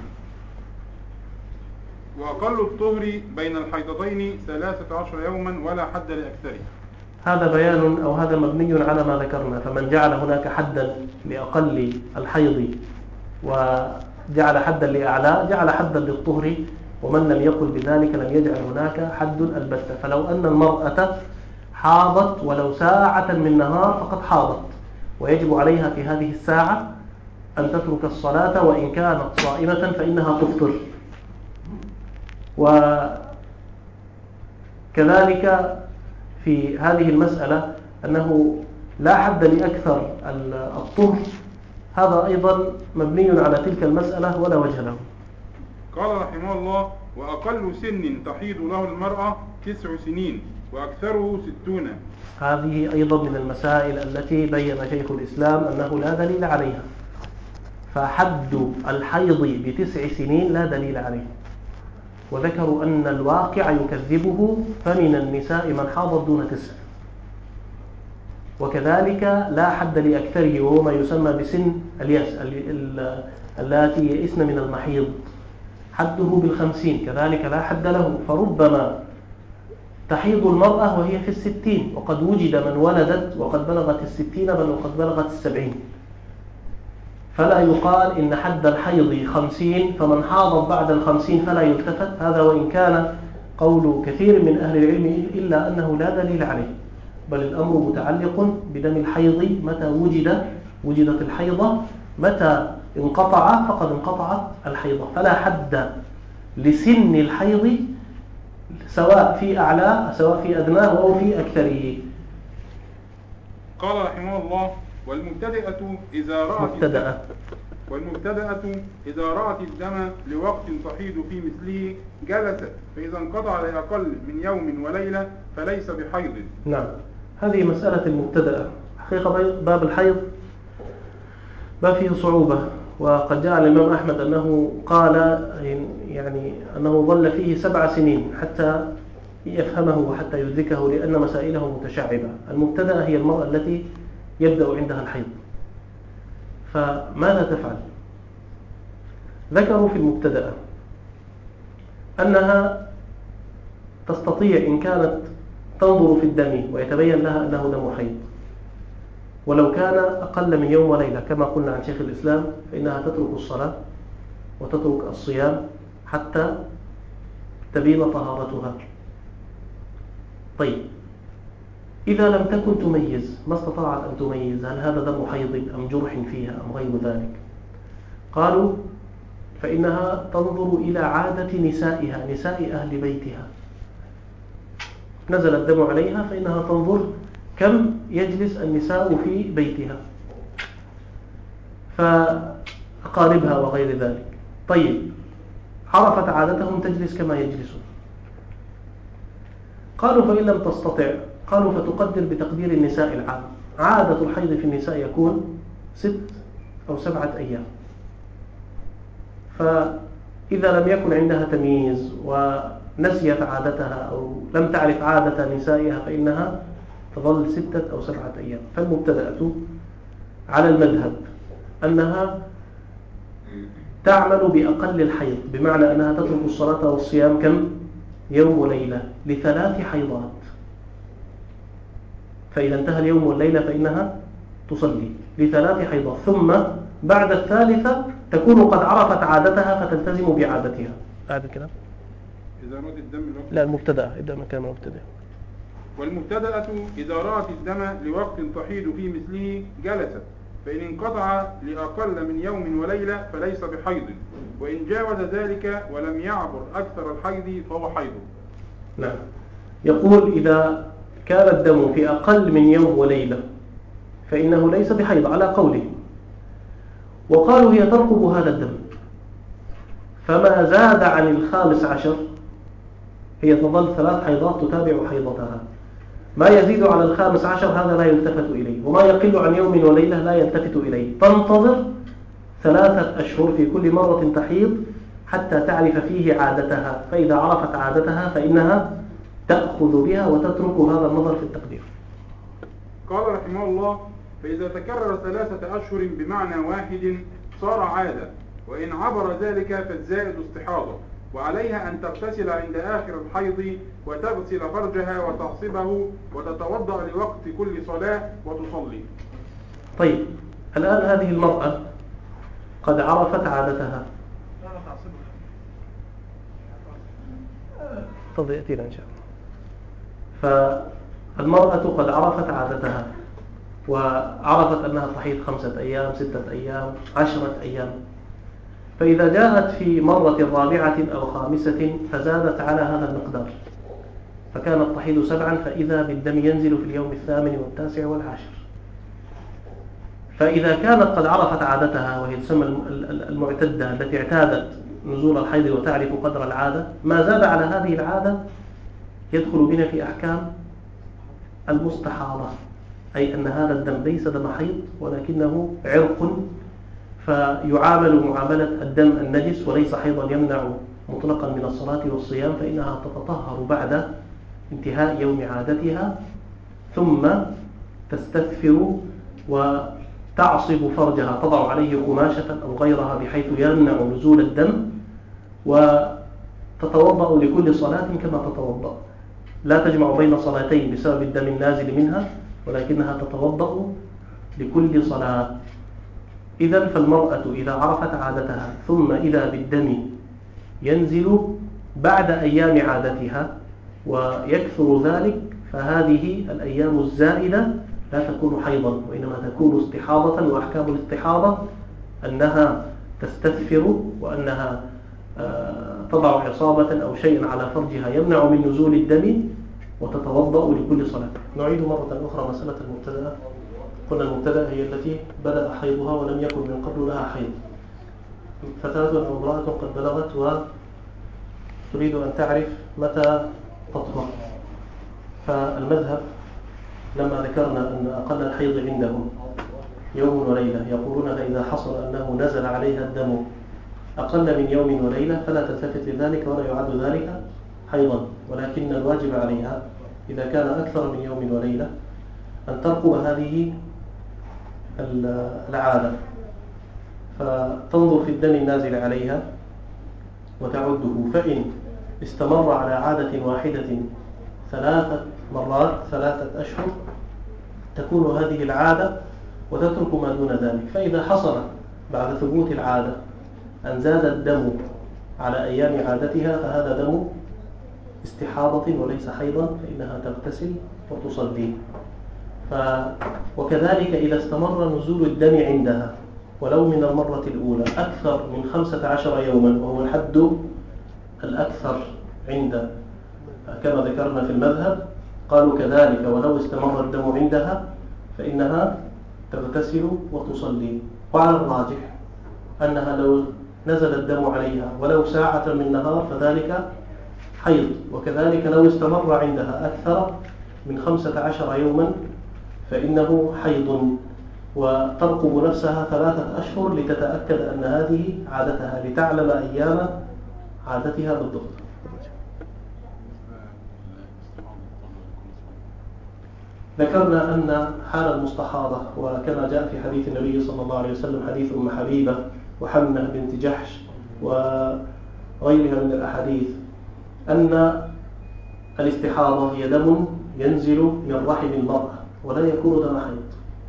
وأقل الطهر بين الحيضتين 13 يوما، ولا حد لأكثره. هذا بيان أو هذا مبني على ما ذكرنا، فمن جعل هناك حدا لأقل الحيض وجعل حدا لأعلى جعل حدا للطهر، ومن لم يقل بذلك لم يجعل هناك حد البتة. فلو أن المرأة حاضت ولو ساعة من نهار فقد حاضت، ويجب عليها في هذه الساعة أن تترك الصلاة، وإن كانت صائمة فإنها تفطر. وكذلك في هذه المسألة أنه لا حد لأكثر الطهر، هذا أيضا مبني على تلك المسألة ولا وجه له. قال رحمه الله: وأقل سن تحيض له المرأة 9 سنين، وأكثره 60. هذه أيضا من المسائل التي بين شيخ الإسلام أنه لا دليل عليها، فحد الحيض ب9 سنين لا دليل عليه، وذكروا أن الواقع يكذبه، فمن النساء من حاضت دون 9. وكذلك لا حد لأكثره، وهو ما يسمى بسن اليأس، التي يئسن من المحيض، حده 50، كذلك لا حد له، فربما تحيض المرأة وهي في 60، وقد وجد من ولدت وقد بلغت 60 بل وقد بلغت 70. فلا يقال إن حد الحيض 50 فمن حاضت بعد 50 فلا يلتفت، هذا وإن كان قول كثير من أهل العلم، إلا أنه لا دليل عليه، بل الأمر متعلق بدم الحيض، متى وجدت الحيضة، متى انقطع فقد انقطعت الحيضة، فلا حد لسن الحيض سواء في أعلى سواء في أدناه أو في أكثره. قال رحمه الله: والمبتدئة إذا رأت والمبتدأة إذا رأت الدم لوقت تحيض في مثله جلست، فإذا انقطع لأقل من يوم وليلة فليس بحيض. نعم، هذه مسألة المبتدأة. حقيقة باب الحيض باب فيه صعوبة، وقد جاء الإمام أحمد أنه قال يعني أنه ظل فيه 7 سنين حتى يفهمه وحتى يدركه، لأن مسائله متشعبة. المبتدأة هي المرأة التي يبدأ عندها الحيض، فماذا تفعل؟ ذكروا في المبتدأة أنها تستطيع إن كانت تنظر في الدم ويتبين لها أنه دم حيض، ولو كان أقل من يوم وليلة كما قلنا عن شيخ الإسلام، فإنها تترك الصلاة وتترك الصيام حتى تبين طهارتها. طيب، إذا لم تكن تميز، ما استطاعت أن تميز هل هذا دم حيض أم جرح فيها أم غير ذلك، قالوا فإنها تنظر إلى عادة نسائها، نساء أهل بيتها. نزل الدم عليها فإنها تنظر كم يجلس النساء في بيتها، فأقاربها وغير ذلك. طيب، عرفت عادتهم تجلس كما يجلسون. قالوا فإن لم تستطع، قالوا فتقدر بتقدير النساء العام. عادة الحيض في النساء يكون 6 أو 7 أيام، فإذا لم يكن عندها تمييز ونسيت عادتها أو لم تعرف عادة نسائها فإنها تظل 6 أو 7 أيام. فالمبتدأة على المذهب أنها تعمل بأقل الحيض، بمعنى أنها تترك الصلاة والصيام كم؟ يوم وليلة ل3 حيضات، فإذا انتهى اليوم والليلة فإنها تصلي ل3 حيضات، ثم بعد الثالثة تكون قد عرفت عادتها فتلتزم بعادتها. هذا الكلام. إذا رأت الدم لوقت، لا، المبتدأ، ابدأ من كلام المبتدأ. والمبتدأة إذا رأت الدم لوقت تحيض في مثله جلست، فإن انقطع لأقل من يوم وليلة فليس بحيض، وإن جاوز ذلك ولم يعبر أكثر الحيض فهو حيض. نعم، يقول إذا كان الدم في أقل من يوم وليلة فإنه ليس بحيض على قوله. وقالوا هي ترقب هذا الدم، فما زاد عن 15 هي تظل 3 حيضات تتابع حيضتها. ما يزيد على 15 هذا لا يلتفت إليه، وما يقل عن يوم وليلة لا يلتفت إليه. تنتظر 3 أشهر في كل مرة تحيض حتى تعرف فيه عادتها، فإذا عرفت عادتها فإنها تأخذ بها وتترك هذا النظر في التقدير. قال رحمه الله: فإذا تكرر 3 أشهر بمعنى واحد صار عادة، وإن عبر ذلك فالزائد استحاضة، وعليها أن تغتسل عند آخر الحيض وتغسل فرجها وتعصبه وتتوضأ لوقت كل صلاة وتصلي. طيب، الآن هذه المرأة قد عرفت عادتها، يأتينا إن شاء الله. فالمرأة قد عرفت عادتها وعرفت أنها تحيض 5 أيام 6 أيام 10 أيام، فإذا جاءت في مرة رابعة أو 5 فزادت على هذا المقدار، فكانت تحيض 7، فإذا بالدم ينزل في اليوم 8 و9 و10. فإذا كانت قد عرفت عادتها، وهي تسمى المعتدة التي اعتادت نزول الحيض وتعرف قدر العادة، ما زاد على هذه العادة يدخل بنا في أحكام المستحاضة، أي أن هذا الدم ليس دم حيض ولكنه عرق، فيعامل معاملة الدم النجس وليس حيضا يمنع مطلقا من الصلاة والصيام، فإنها تتطهر بعد انتهاء يوم عادتها، ثم تستثفر وتعصب فرجها، تضع عليه قماشة أو غيرها بحيث يمنع نزول الدم، وتتوضأ لكل صلاة كما تتوضأ، لا تجمع بين صلاتين بسبب الدم النازل منها، ولكنها تتوضأ لكل صلاة. إذن فالمرأة إذا عرفت عادتها ثم إذا بالدم ينزل بعد أيام عادتها ويكثر ذلك، فهذه الأيام الزائدة لا تكون حيضا، وإنما تكون استحاضة. وأحكام الاستحاضة أنها تستثفر، وأنها تضع عصابة أو شيء على فرجها يمنع من نزول الدم، وتتوضأ لكل صلاة. نعيد مرة أخرى مسألة المبتدأ. قلنا المبتدأ هي التي بدأ حيضها ولم يكن من قبل لها حيض، فتاة أو امرأة قد بلغت وتريد أن تعرف متى تطهر، فالمذهب لما ذكرنا أن أقل الحيض عندهم يوم وليلة، يقولون فإذا حصل أنه نزل عليها الدم أقل من يوم وليلة فلا تلتفت لذلك ولا يعد ذلك حيضا، ولكن الواجب عليها إذا كان أكثر من يوم وليلة أن ترقب هذه العادة، فتنظر في الدم النازل عليها وتعده، فإن استمر على عادة واحدة 3 مرات 3 أشهر تكون هذه العادة وتترك ما دون ذلك. فإذا حصل بعد ثبوت العادة أن زاد الدم على أيام عادتها فهذا دم استحاضة وليس حيضا، فإنها تغتسل وتصلي. وكذلك إذا استمر نزول الدم عندها ولو من المرة الأولى أكثر من 15 يوما، وهو الحد الأكثر عند كما ذكرنا في المذهب، قالوا كذلك ولو استمر الدم عندها فإنها تغتسل وتصلي. وعلى الراجح أنها لو نزل الدم عليها ولو ساعة من نهار فذلك حيض، وكذلك لو استمر عندها أكثر من 15 يوما فإنه حيض، وترقب نفسها 3 أشهر لتتأكد أن هذه عادتها، لتعلم أيام عادتها بالضبط. ذكرنا أن حال المستحاضة، وكما جاء في حديث النبي صلى الله عليه وسلم حديث أم حبيبة وحمنة بنت جحش وغيرها من الأحاديث، أن الاستحاضة هي دم ينزل من رحم المرأة ولا يكون دم حيض.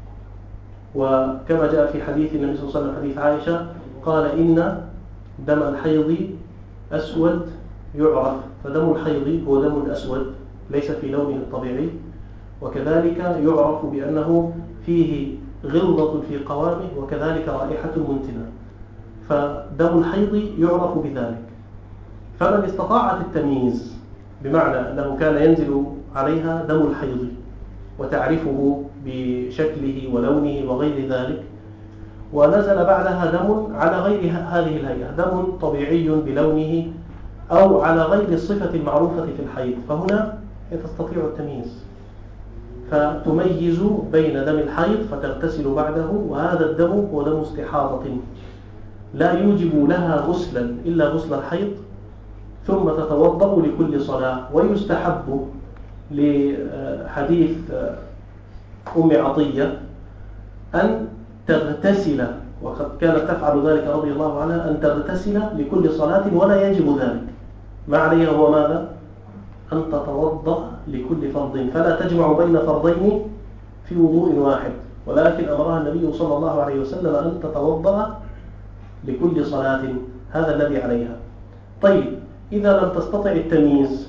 وكما جاء في حديث النبي صلى الله عليه وسلم حديث عائشة قال إن دم الحيض أسود يعرف، فدم الحيض هو دم أسود ليس في لونه الطبيعي، وكذلك يعرف بأنه فيه غلظة في قوامه وكذلك رائحة منتنة، فدم الحيض يعرف بذلك. فمن استطاعت التمييز بمعنى أنه كان ينزل عليها دم الحيض وتعرفه بشكله ولونه وغير ذلك، ونزل بعدها دم على غير هذه الهيئة، دم طبيعي بلونه أو على غير الصفة المعروفة في الحيض، فهنا تستطيع التمييز، فتميز بين دم الحيض فتغتسل بعده، وهذا الدم هو دم استحاضة لا يوجب لها غسلا إلا غسل الحيض، ثم تتوضأ لكل صلاة. ويستحب لحديث أم عطية أن تغتسل، وقد كانت تفعل ذلك رضي الله عنها، أن تغتسل لكل صلاة ولا يجب ذلك، ما عليها هو ماذا؟ أن تتوضأ لكل فرض، فلا تجمع بين فرضين في وضوء واحد، ولكن أمرها النبي صلى الله عليه وسلم أن تتوضأ لكل صلاة، هذا الذي عليها. طيب، إذا لم تستطع التمييز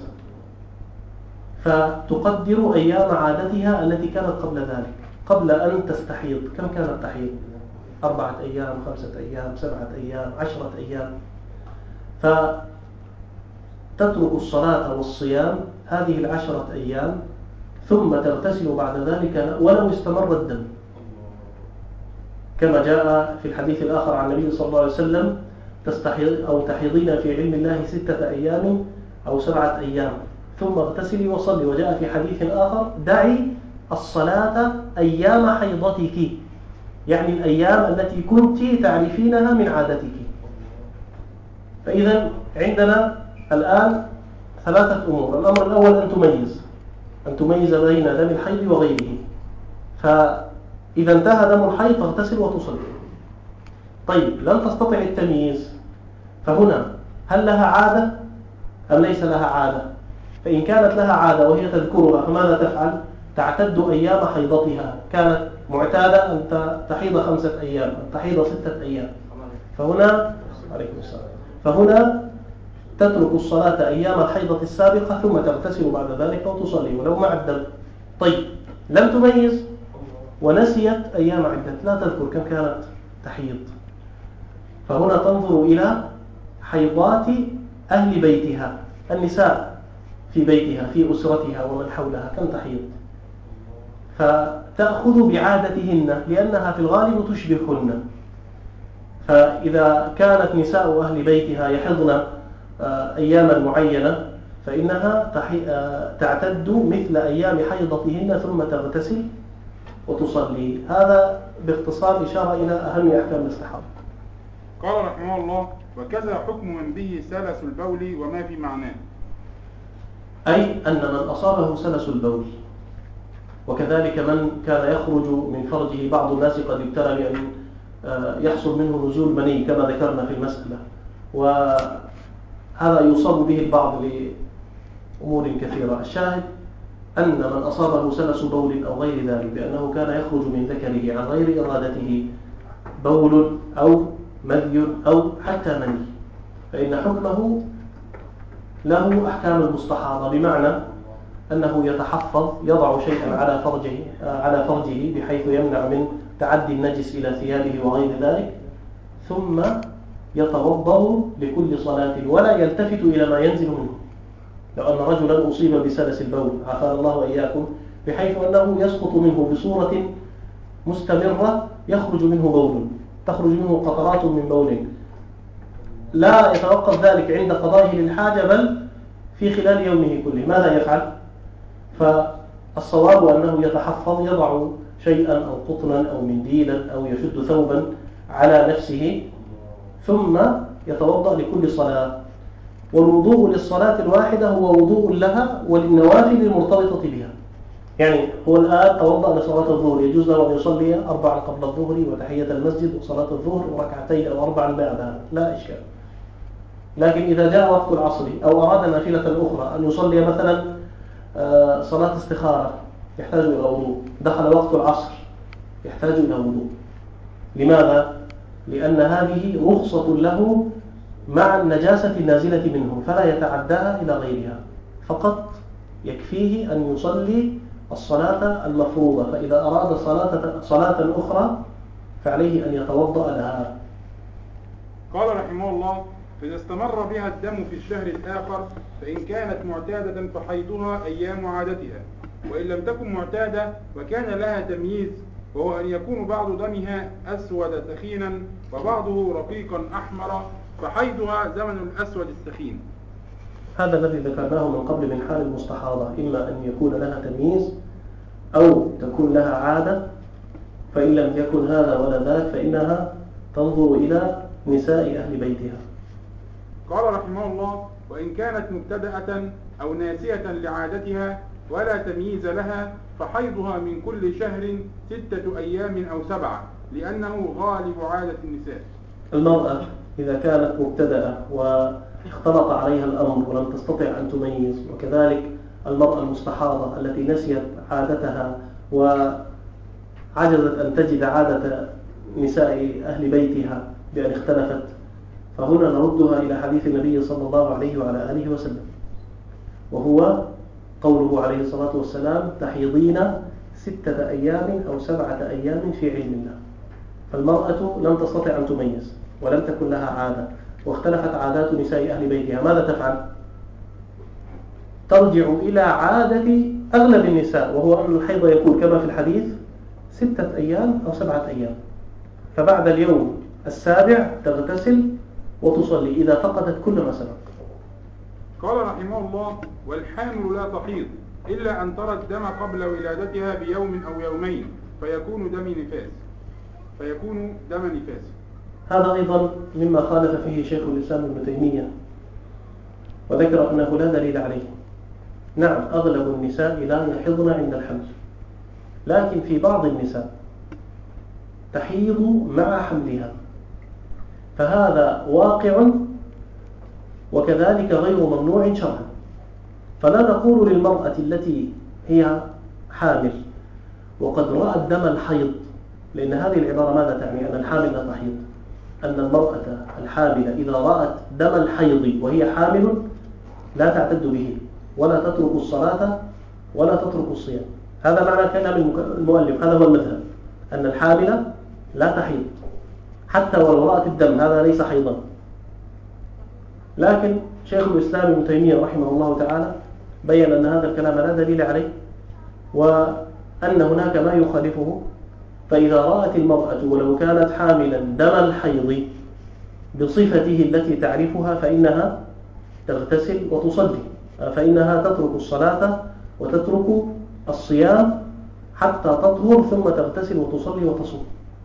فتقدر أيام عادتها التي كانت قبل ذلك، قبل أن تستحيض. كم كانت تحيض؟ 4 أيام، 5 أيام، 7 أيام، 10 أيام، فتترك الصلاة والصيام هذه 10 أيام، ثم تغتسل بعد ذلك ولو استمر الدم، كما جاء في الحديث الآخر عن النبي صلى الله عليه وسلم تحيضين في علم الله 6 أيام أو 7 أيام ثم اغتسلي وصلي. وجاء في حديث آخر دعي الصلاة أيام حيضتك، يعني الأيام التي كنت تعرفينها من عادتك. فإذا عندنا الآن 3 أمور. الأمر الأول أن تميز بين دم الحيض وغيره، فإذا انتهى دم الحيض تغتسل وتصلي. طيب، لم تستطع التمييز، فهنا هل لها عادة أم ليس لها عادة؟ فإن كانت لها عادة وهي تذكرها فماذا تفعل؟ تعتد أيام حيضتها، كانت معتادة أن تحيض 5 أيام، أن تحيض 6 أيام، فهنا عليكم السلام، فهنا تترك الصلاة أيام الحيضة السابقة ثم تغتسل بعد ذلك وتصلي ولو مع الدم. طيب، لم تميز ونسيت أيام عدة، لا تذكر كم كانت تحيض، فهنا تنظر إلى حيضات أهل بيتها، النساء في بيتها في أسرتها ومن حولها كم تحيض، فتأخذ بعادتهن لأنها في الغالب تشبههن، فإذا كانت نساء أهل بيتها يحضن أياما معينة فإنها تعتد مثل أيام حيضتهن ثم تغتسل وتصلي. هذا باختصار إشارة إلى أهم أحكام الاستحاضة. قال رحمه الله: وكذا حكم من به سلس البول وما في معناه. أي أن من أصابه سلس البول وكذلك من كان يخرج من فرجه، بعض الناس قد ابتلى بأن يحصل منه نزول مني كما ذكرنا في المسألة، وهذا يصاب به البعض لأمور كثيرة. الشاهد أن من أصابه سلس بول أو غير ذلك بأنه كان يخرج من ذكره عن غير إرادته بول أو مذي أو حتى مني، فإن حكمه له أحكام المستحاضة، بمعنى أنه يتحفظ، يضع شيئا على فرجه بحيث يمنع من تعدي النجس إلى ثيابه وغير ذلك، ثم يتوضأ لكل صلاة ولا يلتفت إلى ما ينزل منه. لو أن رجلا أصيب بسلس البول عافانا الله وإياكم، بحيث أنه يسقط منه بصورة مستمرة، يخرج منه بول، تخرج منه قطرات من بول، لا يتوقف ذلك عند قضائه للحاجة بل في خلال يومه كله، ماذا يفعل؟ فالصواب أنه يتحفظ، يضع شيئا أو قطنا أو منديلا أو يشد ثوبا على نفسه، ثم يتوضأ لكل صلاة. والوضوء للصلاة الواحدة هو وضوء لها وللنوافل المرتبطة بها. يعني هو الآن توضأ لصلاة الظهر، يجوز له أن يصلي 4 قبل الظهر وتحية المسجد وصلاة الظهر وركعتين أو 4 بعدها، لا إشكال. لكن إذا جاء وقت العصر أو أراد نافلة أخرى، أن يصلي مثلا صلاة استخارة، يحتاج إلى وضوء. دخل وقت العصر يحتاج إلى وضوء. لماذا؟ لأن هذه رخصة له مع النجاسة النازلة منه، فلا يتعداها إلى غيرها، فقط يكفيه أن يصلي الصلاة المفروضة. فإذا أراد صلاة أخرى فعليه أن يتوضأ لها. قال رحمه الله: فإذا استمر بها الدم في الشهر الآخر فإن كانت معتادة فحيضها أيام عادتها، وإن لم تكن معتادة وكان لها تمييز، وهو أن يكون بعض دمها أسود سخينا وبعضه رقيقا أحمر، فحيضها زمن الأسود السخين. هذا الذي ذكرناه من قبل من حال المستحاضة، إما أن يكون لها تمييز أو تكون لها عادة، فإن لم يكن هذا ولا ذاك فإنها تنظر إلى نساء أهل بيتها. قال رحمه الله: وإن كانت مبتدأة أو ناسية لعادتها ولا تمييز لها فحيضها من كل شهر 6 أيام أو 7، لأنه غالب عادة النساء. المرأة إذا كانت مبتدأة واختلط عليها الأمر ولم تستطع أن تميز، وكذلك المرأة المستحاضة التي نسيت عادتها وعجزت أن تجد عادة نساء أهل بيتها بأن اختلفت، فهنا نردها إلى حديث النبي صلى الله عليه وعلى آله وسلم، وهو قوله عليه الصلاة والسلام: تحيضين 6 أيام أو 7 أيام في علم الله. فالمرأة لم تستطع أن تميز ولم تكن لها عادة واختلفت عادات نساء أهل بيتها، ماذا تفعل؟ ترجع إلى عادة أغلب النساء، وهو أن الحيض يكون كما في الحديث 6 أيام أو 7 أيام، فبعد اليوم 7 تغتسل وتصلي إذا فقدت كل ما سبق. قال رحمه الله: والحامل لا تحيض إلا أن ترى الدم قبل ولادتها بيوم أو يومين فيكون دم نفاس. هذا أيضا مما خالف فيه شيخ الإسلام ابن تيمية، وذكر أنه لا دليل عليه. نعم، أغلب النساء لا يحضن عند الحمل، لكن في بعض النساء تحيض مع حملها، فهذا واقع وكذلك غير ممنوع شرعا. فلا نقول للمرأة التي هي حامل وقد رأت دم الحيض، لأن هذه العبارة ماذا تعني؟ أن الحامل لا تحيض، أن المرأة الحاملة إذا رأت دم الحيض وهي حامل لا تعتد به ولا تترك الصلاة ولا تترك الصيام. هذا معنى كلام المؤلف، هذا هو المذهب، أن الحاملة لا تحيض حتى ولو رأت الدم، هذا ليس حيضا. لكن شيخ الإسلام ابن تيمية رحمه الله تعالى بيّن أن هذا الكلام لا دليل عليه، وأن هناك ما يخالفه، فإذا رأت المرأة ولو كانت حاملا دم الحيض بصفته التي تعرفها فإنها تغتسل وتصلي، فإنها تترك الصلاة وتترك الصيام حتى تطهر ثم تغتسل وتصلي وتصوم.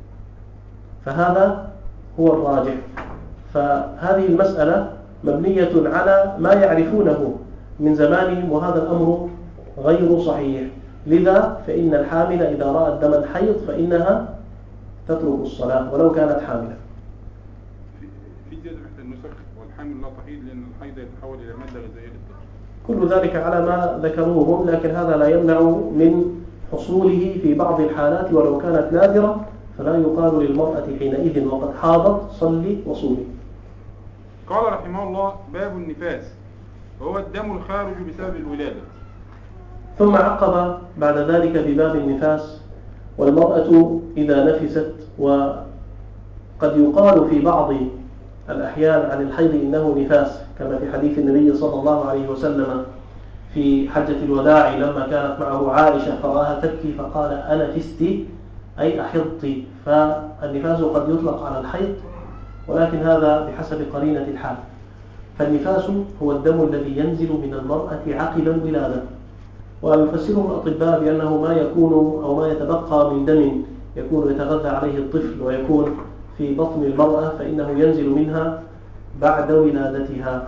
فهذا هو الراجح. فهذه المسألة مبنية على ما يعرفونه من زمانهم، وهذا الأمر غير صحيح. لذا فإن الحامل إذا رأت دم الحيض فإنها تترك الصلاة ولو كانت حاملة. في زيادة تحت النسخ والحامل لا تحيض لأن الحيض يتحول إلى مادة غذائية للطفل. كل ذلك على ما ذكروهم، لكن هذا لا يمنع من حصوله في بعض الحالات، ولو كانت نادرة فلا يقال للمرأة حينئذ وقد حاضت صلي وصومي. قال رحمه الله: باب النفاس، وهو الدم الخارج بسبب الولادة. ثم عقب بعد ذلك بباب النفاس. والمرأة إذا نفست، وقد يقال في بعض الأحيان عن الحيض إنه نفاس، كما في حديث النبي صلى الله عليه وسلم في حجة الوداع لما كانت معه عائشة فرآها تبكي فقال أنفست أي أحضت. فالنفاس قد يطلق على الحيض، ولكن هذا بحسب قرينة الحال. فالنفاس هو الدم الذي ينزل من المرأة عقب الولادة، ويفسره الأطباء بأنه ما يكون أو ما يتبقى من دم يكون يتغذى عليه الطفل ويكون في بطن المرأة، فإنه ينزل منها بعد ولادتها.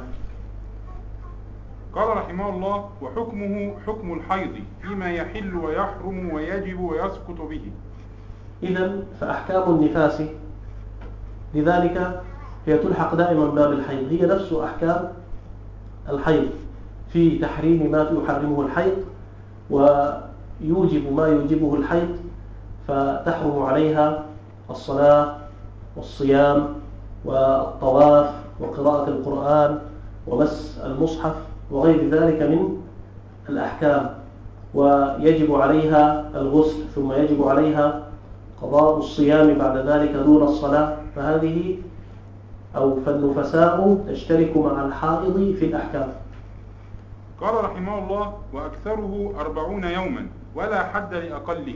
قال رحمه الله: وحكمه حكم الحيض فيما يحل ويحرم ويجب ويسقط به. إذن فأحكام النفاس لذلك هي تلحق دائما باب الحيض، هي نفس أحكام الحيض في تحريم ما يحرمه الحيض ويوجب ما يوجبه الحيض، فتحرم عليها الصلاة والصيام والطواف وقراءة القرآن ومس المصحف وغير ذلك من الأحكام، ويجب عليها الغسل، ثم يجب عليها قضاء الصيام بعد ذلك دون الصلاة. فهذه فالنفساء تشترك مع الحائض في الأحكام. قال رحمه الله: وأكثره 40 يوما ولا حد لأقله.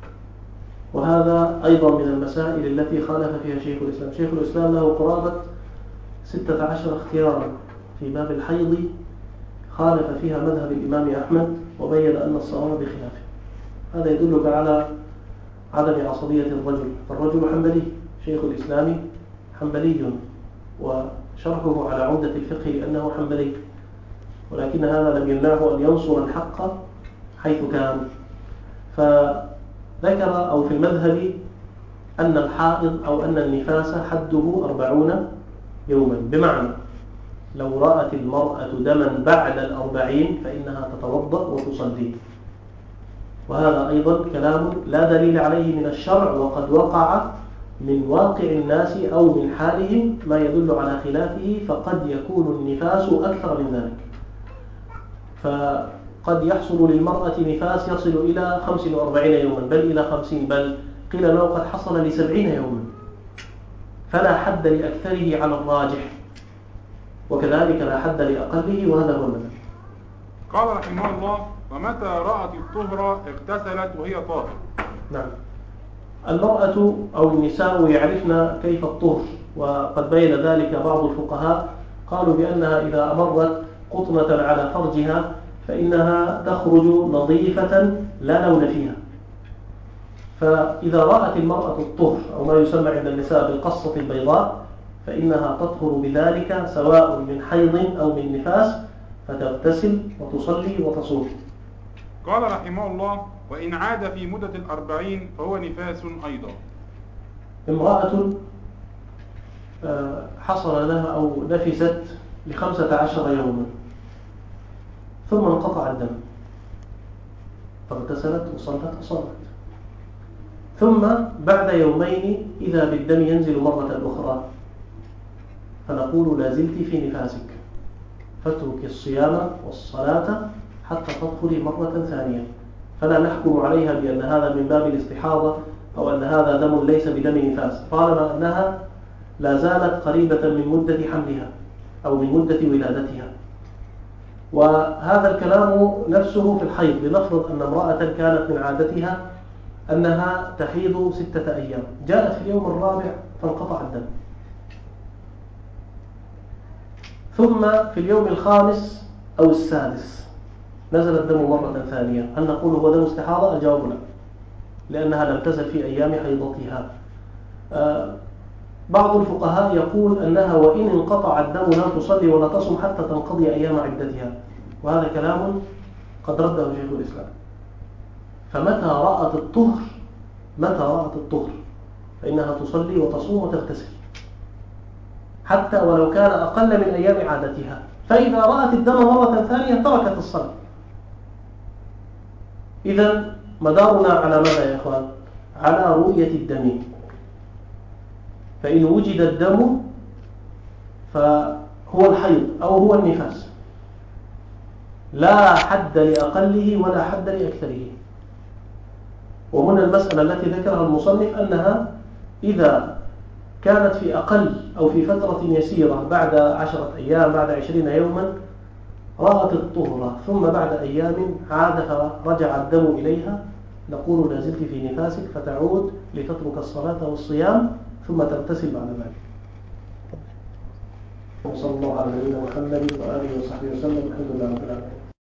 وهذا أيضا من المسائل التي خالف فيها شيخ الإسلام. شيخ الإسلام له قرابة 16 اختيارا في باب الحيض، خالف فيها مذهب الإمام أحمد وبين أن الصواب بخلافه. هذا يدلك على عدم عصبية الرجل، فالرجل حنبلي، شيخ الإسلام حنبلي، وشرحه على عمدة الفقه لأنه حنبلي، ولكن هذا لم يمنعه أن ينصر الحق حيث كان. فذكر أو في المذهب أن الحائض أو أن النفاس حده 40 يوما، بمعنى لو رأت المرأة دما بعد 40 فإنها تتوضأ وتصلي. وهذا أيضا كلام لا دليل عليه من الشرع، وقد وقع من واقع الناس أو من حالهم ما يدل على خلافه، فقد يكون النفاس أكثر من ذلك. فقد يحصل للمرأة نفاس يصل إلى 45 يوما، بل إلى 50، بل قيل أنه قد حصل ل70 يوما، فلا حد لأكثره على الراجح، وكذلك لا حد لأقله، وهذا هو المذهب. قال رحمه الله: ومتى رأت الطهر اغتسلت وهي طاهر. نعم، المرأة أو النساء يعرفن كيف الطهر، وقد بين ذلك بعض الفقهاء، قالوا بأنها إذا أمرت قطنة على فرجها فإنها تخرج نظيفة لا لون فيها. فإذا رأت المرأة الطهر أو ما يسمى عند النساء بالقصة البيضاء فإنها تطهر بذلك سواء من حيض أو من نفاس، فتغتسل وتصلي وتصوم. قال رحمه الله: وإن عاد في مدة 40 فهو نفاس أيضا. امرأة حصل لها أو نفست ل15 يوما ثم انقطع الدم، فاغتسلت وصلت وصلت، ثم بعد يومين إذا بالدم ينزل مرة أخرى، فنقول لا زلت في نفاسك، فاترك الصيام والصلاة حتى تطهري مرة ثانية. فلا نحكم عليها بأن هذا من باب الاستحاضة أو أن هذا دم ليس بدم نفاس، طالما أنها لا زالت قريبة من مدة حملها أو من مدة ولادتها. وهذا الكلام نفسه في الحيض. لنفرض أن امرأة كانت من عادتها أنها تحيض 6 أيام، جاءت في اليوم الرابع فانقطع الدم، ثم في اليوم الخامس أو السادس نزل الدم مرة ثانية، هل نقول هو دم استحاضة؟ الجواب لا، لأنها لم تزل في أيام حيضتها. بعض الفقهاء يقول أنها وإن انقطع الدم لا تصلي ولا تصم حتى تنقضي أيام عدتها، وهذا كلام قد رده شيخ الإسلام. فمتى رأت الطهر فإنها تصلي وتصوم وتغتسل حتى ولو كان أقل من أيام عادتها، فإذا رأت الدم مرة ثانية تركت الصلاة. إذن مدارنا على ماذا يا إخوان؟ على رؤية الدم، فإن وجد الدم فهو الحيض أو هو النفاس، لا حد لأقله ولا حد لأكثره. وهنا المسألة التي ذكرها المصنف أنها إذا كانت في أقل أو في فترة يسيرة بعد 10 أيام بعد 20 يوما رأت الطهر ثم بعد أيام عاد فرجع الدم إليها، نقول لا زلت في نفاسك، فتعود لتترك الصلاة والصيام ثم تغتسل بعد ذلك. وصلى الله على نبينا محمد وآله وصحبه وسلم. الحمد لله رب العالمين.